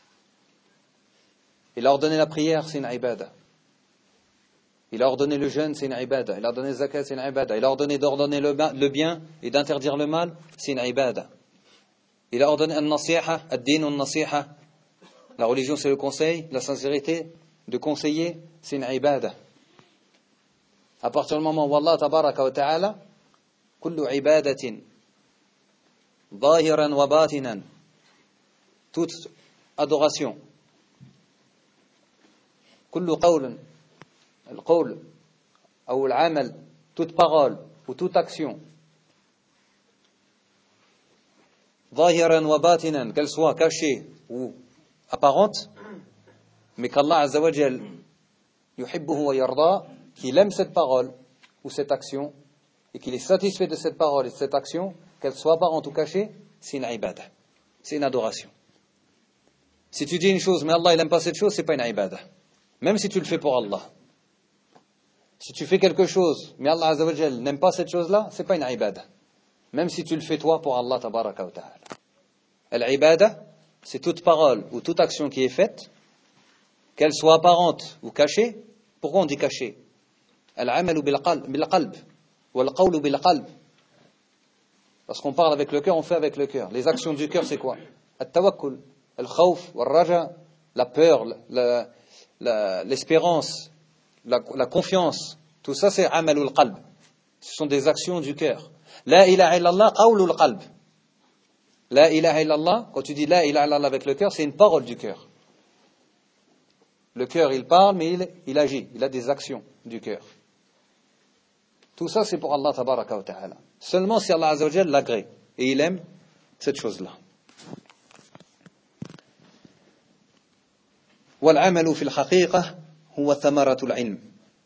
Il a ordonné la prière, c'est une ibadah. Il a ordonné le jeûne, c'est une ibadah. Il a ordonné le zakat, c'est une ibadah. Il a ordonné d'ordonner le bien et d'interdire le mal, c'est une ibadah. Il a ordonné al-nasiha, ad-din al-nasiha. La religion, c'est le conseil, la sincérité, de conseiller, c'est une ibadah. À partir du moment où Allah tabaraka wa ta'ala kullu ibadatin zahiran wa batinan, toute adoration, kullu qawlan, al-qawl ou al-amal, toute parole ou toute action, zahiran wa batinan, qu'elle soit cachée ou apparente, mais qu'Allah azza wa jal yuhibbuhu wa yarda, qu'il aime cette parole ou cette action et qu'il est satisfait de cette parole et de cette action, qu'elle soit apparente ou cachée, c'est une ibadah, c'est une adoration. Si tu dis une chose mais Allah il n'aime pas cette chose, c'est pas une ibadah, même si tu le fais pour Allah. Si tu fais quelque chose mais Allah azza wa jal n'aime pas cette chose-là, c'est pas une ibadah, même si tu le fais toi pour Allah tabaraka wa ta'ala. Al-ibadah, c'est toute parole ou toute action qui est faite, qu'elle soit apparente ou cachée. Pourquoi on dit cachée? Al-amalu bil-qalb wal-qawlu bil-qalb. Lorsqu'on parle avec le cœur, on fait avec le cœur. Les actions du cœur, c'est quoi? At-tawakkul, al-khawf, wal-raja, la peur, l'espérance, la confiance. Tout ça, c'est amalul qalb. Ce sont des actions du cœur. La ilaha illallah, qawlul qalb. La ilaha illallah, quand tu dis la ilaha illallah avec le cœur, c'est une parole du cœur. Le cœur, il parle, mais il agit. Il a des actions du cœur. Tout ça, c'est pour Allah tabaraka wa ta'ala. Seulement si Allah azza wa jalla l'agrée et il aime cette chose-là. والعمل في الحقيقة هو ثمرة العلم.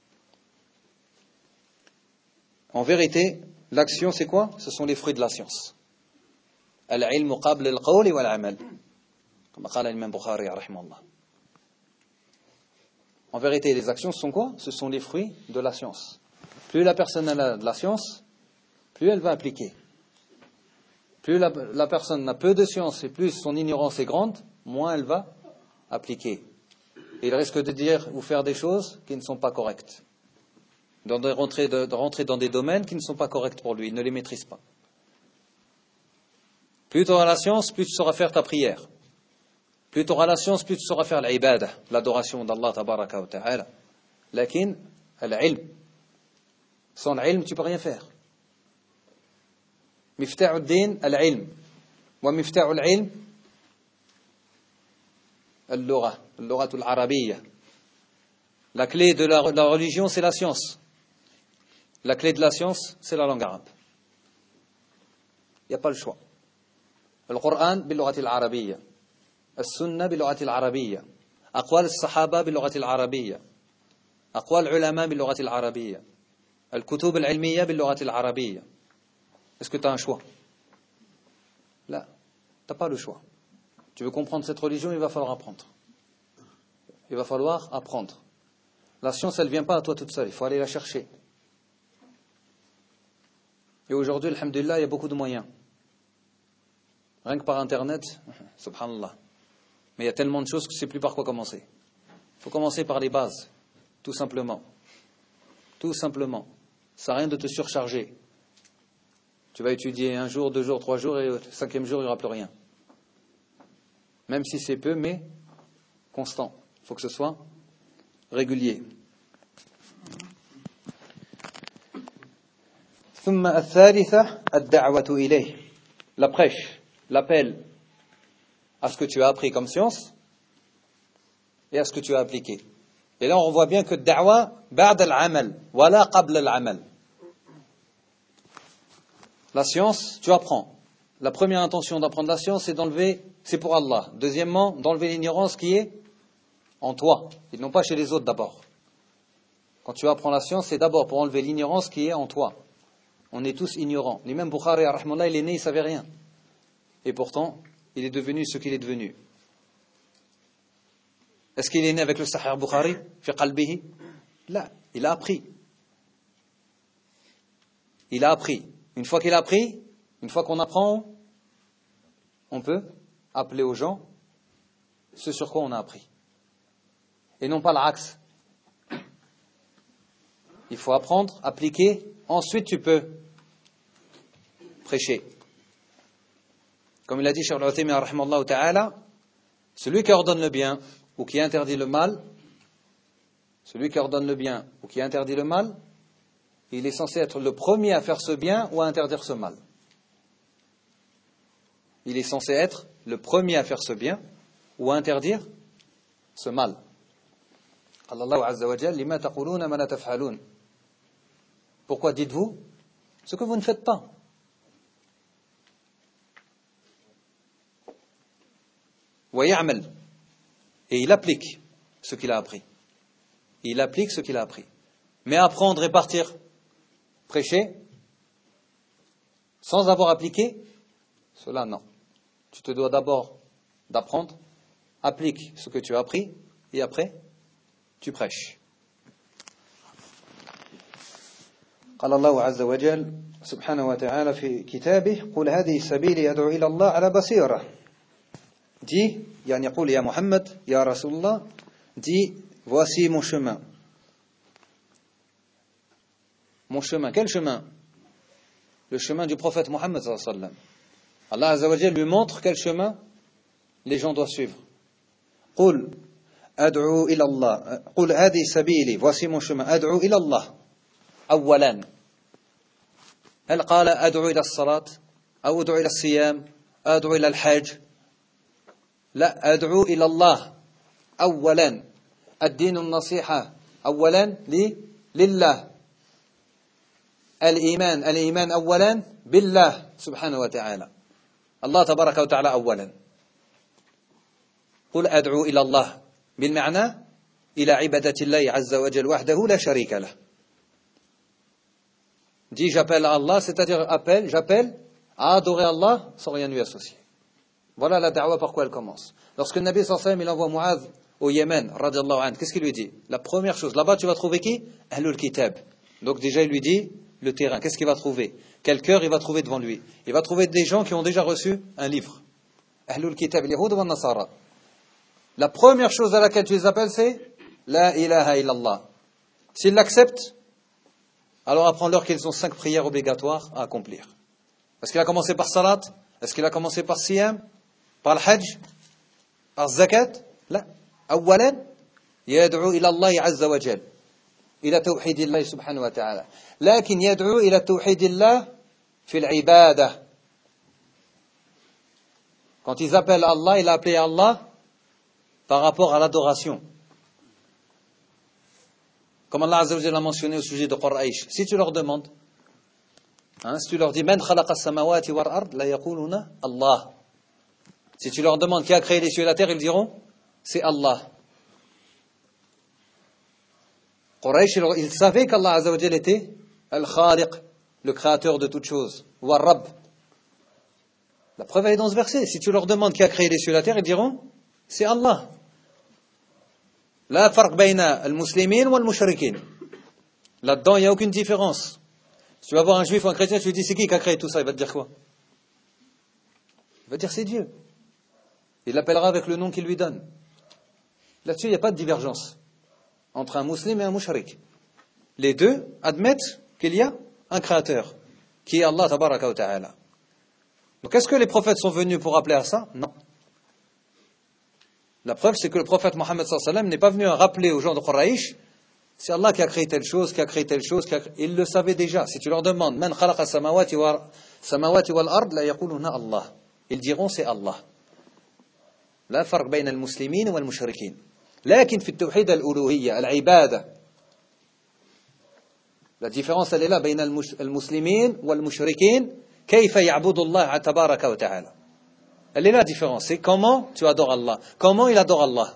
En vérité, l'action, c'est quoi? Ce sont les fruits de la science. العلم قبل القول والعمل. Comme قال l'imam Bukhari rahimahullah. En vérité, les actions, ce sont quoi? Ce sont les fruits de la science. Plus la personne a de la science, plus elle va appliquer. Plus la personne a peu de science et plus son ignorance est grande, moins elle va appliquer. Et il risque de dire ou faire des choses qui ne sont pas correctes. De rentrer dans des domaines qui ne sont pas corrects pour lui, il ne les maîtrise pas. Plus tu auras la science, plus tu sauras faire ta prière. Plus tu auras la science, plus tu sauras faire l'ibadah, l'adoration d'Allah tabaraka wa ta'ala. Lakin, l'ilm. Sans l'ilm, tu ne peux rien faire. Mifta'u ad-din, al-ilm. Wa mifta'u al-ilm, al-lugha, al-lughatu al-arabiyya. La clé de la religion, c'est la science. La clé de la science, c'est la langue arabe. Il n'y a pas le choix. Le Coran, bil-lughati al-arabiyya. السنة باللغة العربية أقوال الصحابة باللغة العربية أقوال العلماء باللغة العربية الكتب العلمية باللغة العربية. Est-ce que tu as un choix? Là, tu n'as pas le choix. Tu veux comprendre cette religion, il va falloir apprendre. Il va falloir apprendre. La science, elle ne vient pas à toi toute seule, il faut aller la chercher. Et aujourd'hui, alhamdulillah, il y a beaucoup de moyens. Rien que par Internet, subhanallah. Mais il y a tellement de choses que je ne sais plus par quoi commencer. Il faut commencer par les bases, tout simplement. Tout simplement. Ça sert à rien de te surcharger. Tu vas étudier 1 jour, 2 jours, 3 jours et le 5e jour, il n'y aura plus rien. Même si c'est peu, mais constant. Il faut que ce soit régulier. ثم الثالثة الدعوة إليه. La prêche, l'appel à ce que tu as appris comme science et à ce que tu as appliqué. Et là, on voit bien que da'wa ba'd al-amal, wala qabla al-amal. La science, tu apprends. La première intention d'apprendre la science, c'est pour Allah. Deuxièmement, d'enlever l'ignorance qui est en toi, et non pas chez les autres d'abord. Quand tu apprends la science, c'est d'abord pour enlever l'ignorance qui est en toi. On est tous ignorants. L'imam Bukhari, rahimahullah, il est né, il ne savait rien. Et pourtant, il est devenu ce qu'il est devenu. Est-ce qu'il est né avec le Sahih Bukhari fi qalbihi? Là, il a appris. Il a appris. Une fois qu'il a appris, une fois qu'on apprend, on peut appeler aux gens ce sur quoi on a appris. Et non pas l'axe. Il faut apprendre, appliquer, ensuite tu peux prêcher. Comme il a dit Cheikh Al-Uthaymin rahimahullah ta'ala, celui qui ordonne le bien ou qui interdit le mal, celui qui ordonne le bien ou qui interdit le mal, il est censé être le premier à faire ce bien ou à interdire ce mal. Il est censé être le premier à faire ce bien ou à interdire ce mal. Allah Azza wa Jalla, lima taquluna ma la taf'alun. Pourquoi dites-vous ce que vous ne faites pas? Wa ya'mal. Et il applique ce qu'il a appris. Il applique ce qu'il a appris. Mais apprendre et partir prêcher sans avoir appliqué, cela non. Tu te dois d'abord d'apprendre, applique ce que tu as appris et après tu prêches. قال الله عز وجل سبحانه وتعالى في كتابه قل هذه سبيلي أدعو إلى الله على بصيرة. Dis, يعني يقول يا محمد يا رسول الله, dis voici mon chemin. Mon chemin, quel chemin? Le chemin du prophète Mohammed sallallahu alayhi wa sallam. Allah Azza wa Jalla lui montre quel chemin les gens doivent suivre. قل أدعو إلى الله قل هذه سبيلي voici mon chemin أدعو إلى الله أولا. هل قال أدعو إلى الصلاة أو أدعو إلى الصيام أدعو إلى الحج؟ لا, أدعو إلى الله أولا. الدين النصيحة أولا لله. الإيمان أولا بالله سبحانه وتعالى. الله تبارك وتعالى أولا. قل أدعو إلى الله بالمعنى إلى عبادة الله عز وجل وحده لا شريك له. Dis j'appelle à Allah, c'est-à-dire j'appelle à adorer Allah sans rien lui associer. Voilà la da'wa par quoi elle commence. Lorsque le Nabi sallallahu alayhi wa sallam, il envoie Mu'adh au Yémen, radiallahu anhu, qu'est-ce qu'il lui dit? La première chose, là-bas tu vas trouver qui? Ahlul Kitab. Donc déjà il lui dit le terrain, qu'est-ce qu'il va trouver? Quel cœur il va trouver devant lui? Il va trouver des gens qui ont déjà reçu un livre. Ahlul Kitab, al-Yahoud wa Nasara. La première chose à laquelle tu les appelles, c'est La ilaha illallah. S'ils l'acceptent, alors apprends-leur qu'ils ont 5 prières obligatoires à accomplir. Est-ce qu'il a commencé par salat? Est-ce qu'il a commencé par siyam? Par le hajj? Par zakat? لا. أولا يدعو إلى الله عز وجل إلى توحيد الله سبحانه وتعالى. لكن يدعو إلى توحيد الله في العبادة. Quand ils appellent Allah, il a appelé Allah par rapport à l'adoration. Comme Allah Azza wa Jalla a mentionné au sujet de Quraysh. Si tu leur demandes, si tu leur dis Man khalaqa as-samawati wal ard la yaquluna Allah. Si tu leur demandes qui a créé les cieux et la terre, ils diront c'est Allah. Quraysh, ils savaient qu'Allah Azza wa Jalla était Al-Khaliq, le créateur de toutes choses, ou Ar-Rabb. La preuve est dans ce verset. Si tu leur demandes qui a créé les cieux et la terre, ils diront c'est Allah. La farq bayna al-muslimin wal mushrikin. Là-dedans, il n'y a aucune différence. Si tu vas voir un juif ou un chrétien, tu lui dis c'est qui a créé tout ça, il va te dire quoi? Il va te dire c'est Dieu. Il l'appellera avec le nom qu'il lui donne. Là-dessus, il n'y a pas de divergence entre un musulman et un mushrik. Les deux admettent qu'il y a un créateur, qui est Allah tabaraka wa ta'ala. Donc est-ce que les prophètes sont venus pour appeler à ça? Non. La preuve, c'est que le prophète Mohammed sallallahu alayhi wa sallam n'est pas venu à rappeler aux gens de Quraysh, c'est Allah qui a créé telle chose, qui a créé telle chose, ils le savaient déjà. Si tu leur demandes, Man khalaqa samawati wal ard, la yaquluna Allah. Ils diront c'est Allah. لا فرق بين المسلمين والمشركين لكن في التوحيد الألوهية العبادة la différence elle est là بين المسلمين والمشركين كيف يعبد الله تبارك وتعالى elle est là la différence c'est comment tu adores Allah comment il adore Allah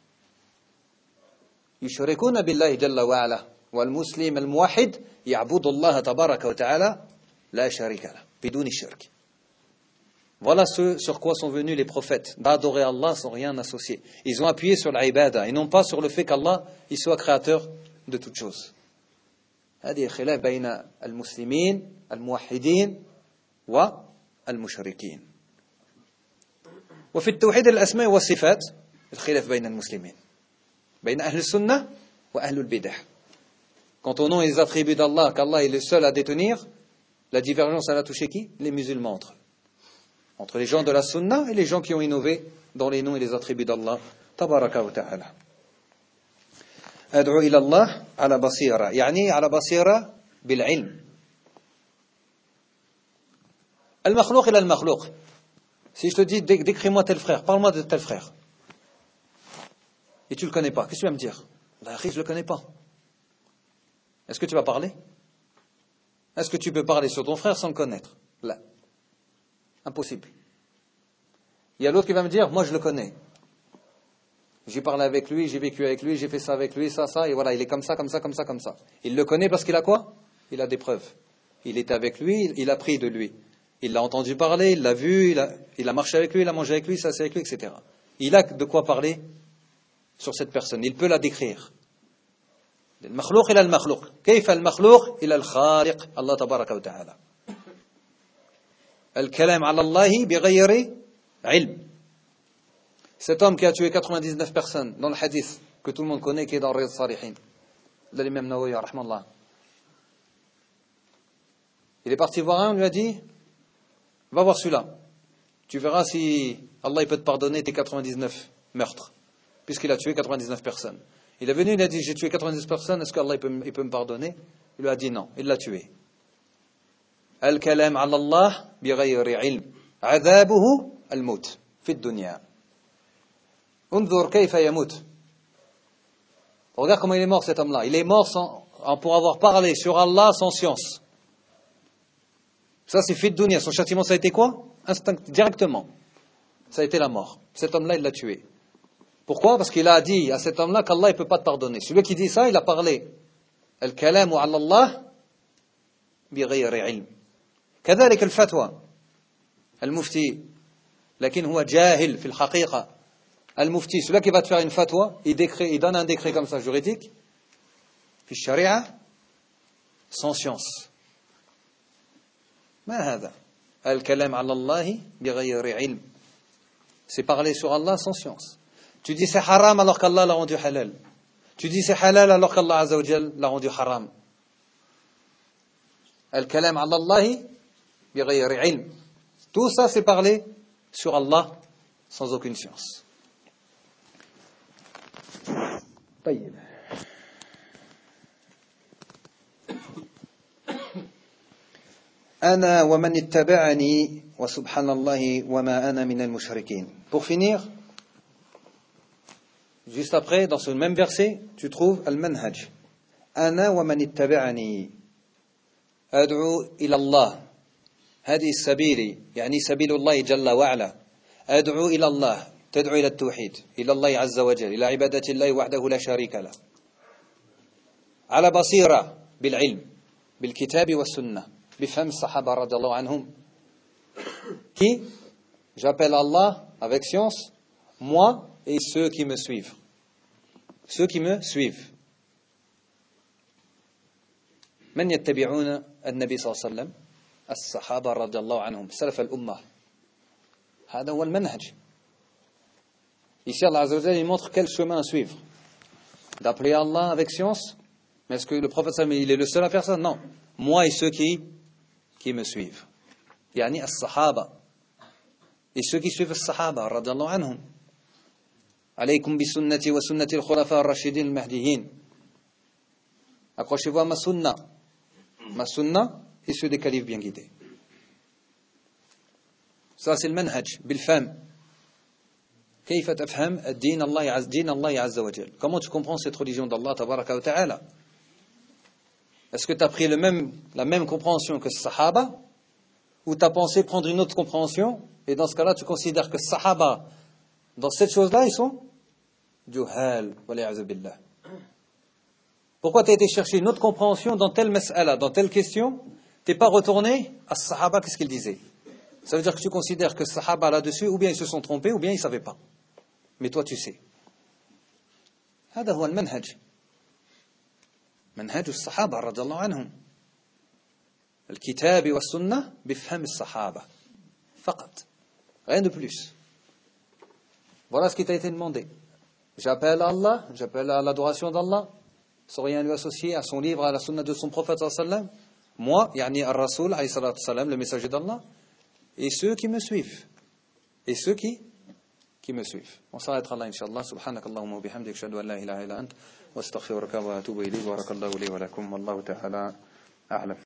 يشركون بالله جل وعلا والمسلم الموحد يعبد الله تبارك وتعالى لا شريك له بدون الشرك. Voilà ce sur quoi sont venus les prophètes, d'adorer Allah sans rien associer. Ils ont appuyé sur l'ibada et non pas sur le fait qu'Allah il soit créateur de toutes choses. هذه خلاف بين المسلمين الموحدين والمشركين. وفي التوحيد الأسماء والصفات الخلاف بين المسلمين بين أهل السنة وأهل البدع. Quant au nom et les attributs d'Allah, qu'Allah est le seul à détenir, la divergence elle a touché qui? Les musulmans entre les gens de la sunna et les gens qui ont innové dans les noms et les attributs d'Allah tabaraka wa ta'ala. أدعو إلى الله على بصيرة يعني على بصيرة بالعلم. المخلوق إلى المخلوق. Si je te dis décris-moi tel frère, parle-moi de tel frère. Et tu le connais pas, qu'est-ce que tu vas me dire? Je le connais pas. Est-ce que tu vas parler? Est-ce que tu peux parler sur ton frère sans le connaître? Là. Impossible. Il y a l'autre qui va me dire, moi je le connais. J'ai parlé avec lui, j'ai vécu avec lui, j'ai fait ça avec lui, ça, et voilà, il est comme ça, comme ça, comme ça, comme ça. Il le connaît parce qu'il a quoi? Il a des preuves. Il est avec lui, il a pris de lui. Il l'a entendu parler, il l'a vu, il a marché avec lui, il a mangé avec lui, ça c'est avec lui, etc. Il a de quoi parler sur cette personne. Il peut la décrire. المخلوق إلى المخلوق. كيف المخلوق إلى الخالق الله تبارك وتعالى. الكلام على الله بغير علم. Cet homme qui a tué 99 personnes dans le hadith que tout le monde connaît, qui est dans Riyad Salihin, de l'imam Nawawi, rahmallah. Il est parti voir un, on lui a dit, va voir celui-là. Tu verras si Allah il peut te pardonner tes 99 meurtres, puisqu'il a tué 99 personnes. Il est venu, il a dit, j'ai tué 99 personnes, est-ce qu'Allah il peut me pardonner? Il lui a dit non, il l'a tué. Al-kalam ala Allah bi ghayri ilm. Adhabuhu al-maut fi ad-dunya. Unzur kayfa yamut. Regarde comment il est mort cet homme-là. Il est mort pour avoir parlé sur Allah sans science. Ça c'est fi ad-dunya. Son châtiment ça a été quoi? Directement. Ça a été la mort. Cet homme-là il l'a tué. Pourquoi? Parce qu'il a dit à cet homme-là qu'Allah ne peut pas te pardonner. Celui qui dit ça, il a parlé. Al-kalamu ala Allah bi ghayri ilm. كذلك الفتوى المفتي لكن هو جاهل في الحقيقة Al-Mufti, celui qui va te faire une fatwa, il donne un décret comme ça juridique, puis sharia, sans science. ما هذا الكلام على الله بغير علم. C'est parler sur Allah sans science. Tu dis c'est haram alors qu'Allah l'a rendu halal. Tu dis c'est halal alors qu'Allah Azza wa Jal l'a rendu haram. Al-kalam ala Allah bighayri ilm. Tout ça c'est parler sur Allah sans aucune science. طيب. أنا ومن اتبعني وسبحان الله وما أنا من المشركين. Pour finir, juste après, dans ce même verset, tu trouves al-manhaj. أنا ومن اتبعني أدعو إلى الله. هذه السبيل يعني سبيل الله جل وعلا. أدعو إلى الله تدعو إلى التوحيد إلى الله عز وجل إلى عبادة الله وحده لا شريك له على بصيرة بالعلم بالكتاب والسنة بفهم الصحابة رضي الله عنهم qui j'appelle Allah avec science moi et ceux qui me suivent من يتبعون النبي صلى الله عليه وسلم الصحابة رضي الله عنهم سلف الأمة هذا هو المنهج. Ici, Allah Azza wa Jalla, il montre quel chemin suivre. D'appeler Allah avec science. Mais est-ce que le prophète sallam, il est le seul à faire ça? Non. Moi et ceux qui me suivent. Yani as-sahaba. Et ceux qui suivent as-sahaba, radiyallahu anhum. Alaykum bi sunnati wa sunnati al-khulafa ar-rashidin al-mahdiyyin. Accrochez-vous à ma sunna. Ma sunna et ceux des califes bien guidés. Ça, c'est le manhaj, bil-fam. كيف تفهم دين الله عز وجل. Comment tu comprends cette religion d'Allah tabaraka wa ta'ala? Est-ce que tu as pris la même compréhension que Sahaba ou tu as pensé prendre une autre compréhension et dans ce cas-là tu considères que Sahaba dans cette chose-là ils sont juhal wal-i'azu billah. Pourquoi tu as été chercher une autre compréhension dans telle mas'ala, dans telle question, tu n'es pas retourné à Sahaba, qu'est-ce qu'il disait? Ça veut dire que tu considères que Sahaba là-dessus ou bien ils se sont trompés ou bien ils ne savaient pas. Mais toi, tu sais. هذا هو المنهج. منهج الصحابة رضي الله عنهم. الكتاب والسنة بفهم الصحابة. فقط. Rien de plus. Voilà ce qui t'a été demandé. J'appelle à Allah, j'appelle à l'adoration d'Allah, sans rien lui associer à son livre, à la sunna de son prophète sallallahu alayhi wa sallam. Moi, yani ar-Rasoul alayhi salatu wa sallam, le messager d'Allah, et ceux qui me suivent. Et ceux qui me suivent. On s'arrêtera là, Inch'Allah. Subhanakallahumma wa bihamdik, ashhadu an la ilaha illa ant, wa astaghfiruka wa atubu ilayk, wa barakallahu li wa lakum, wallahu ta'ala a'lam.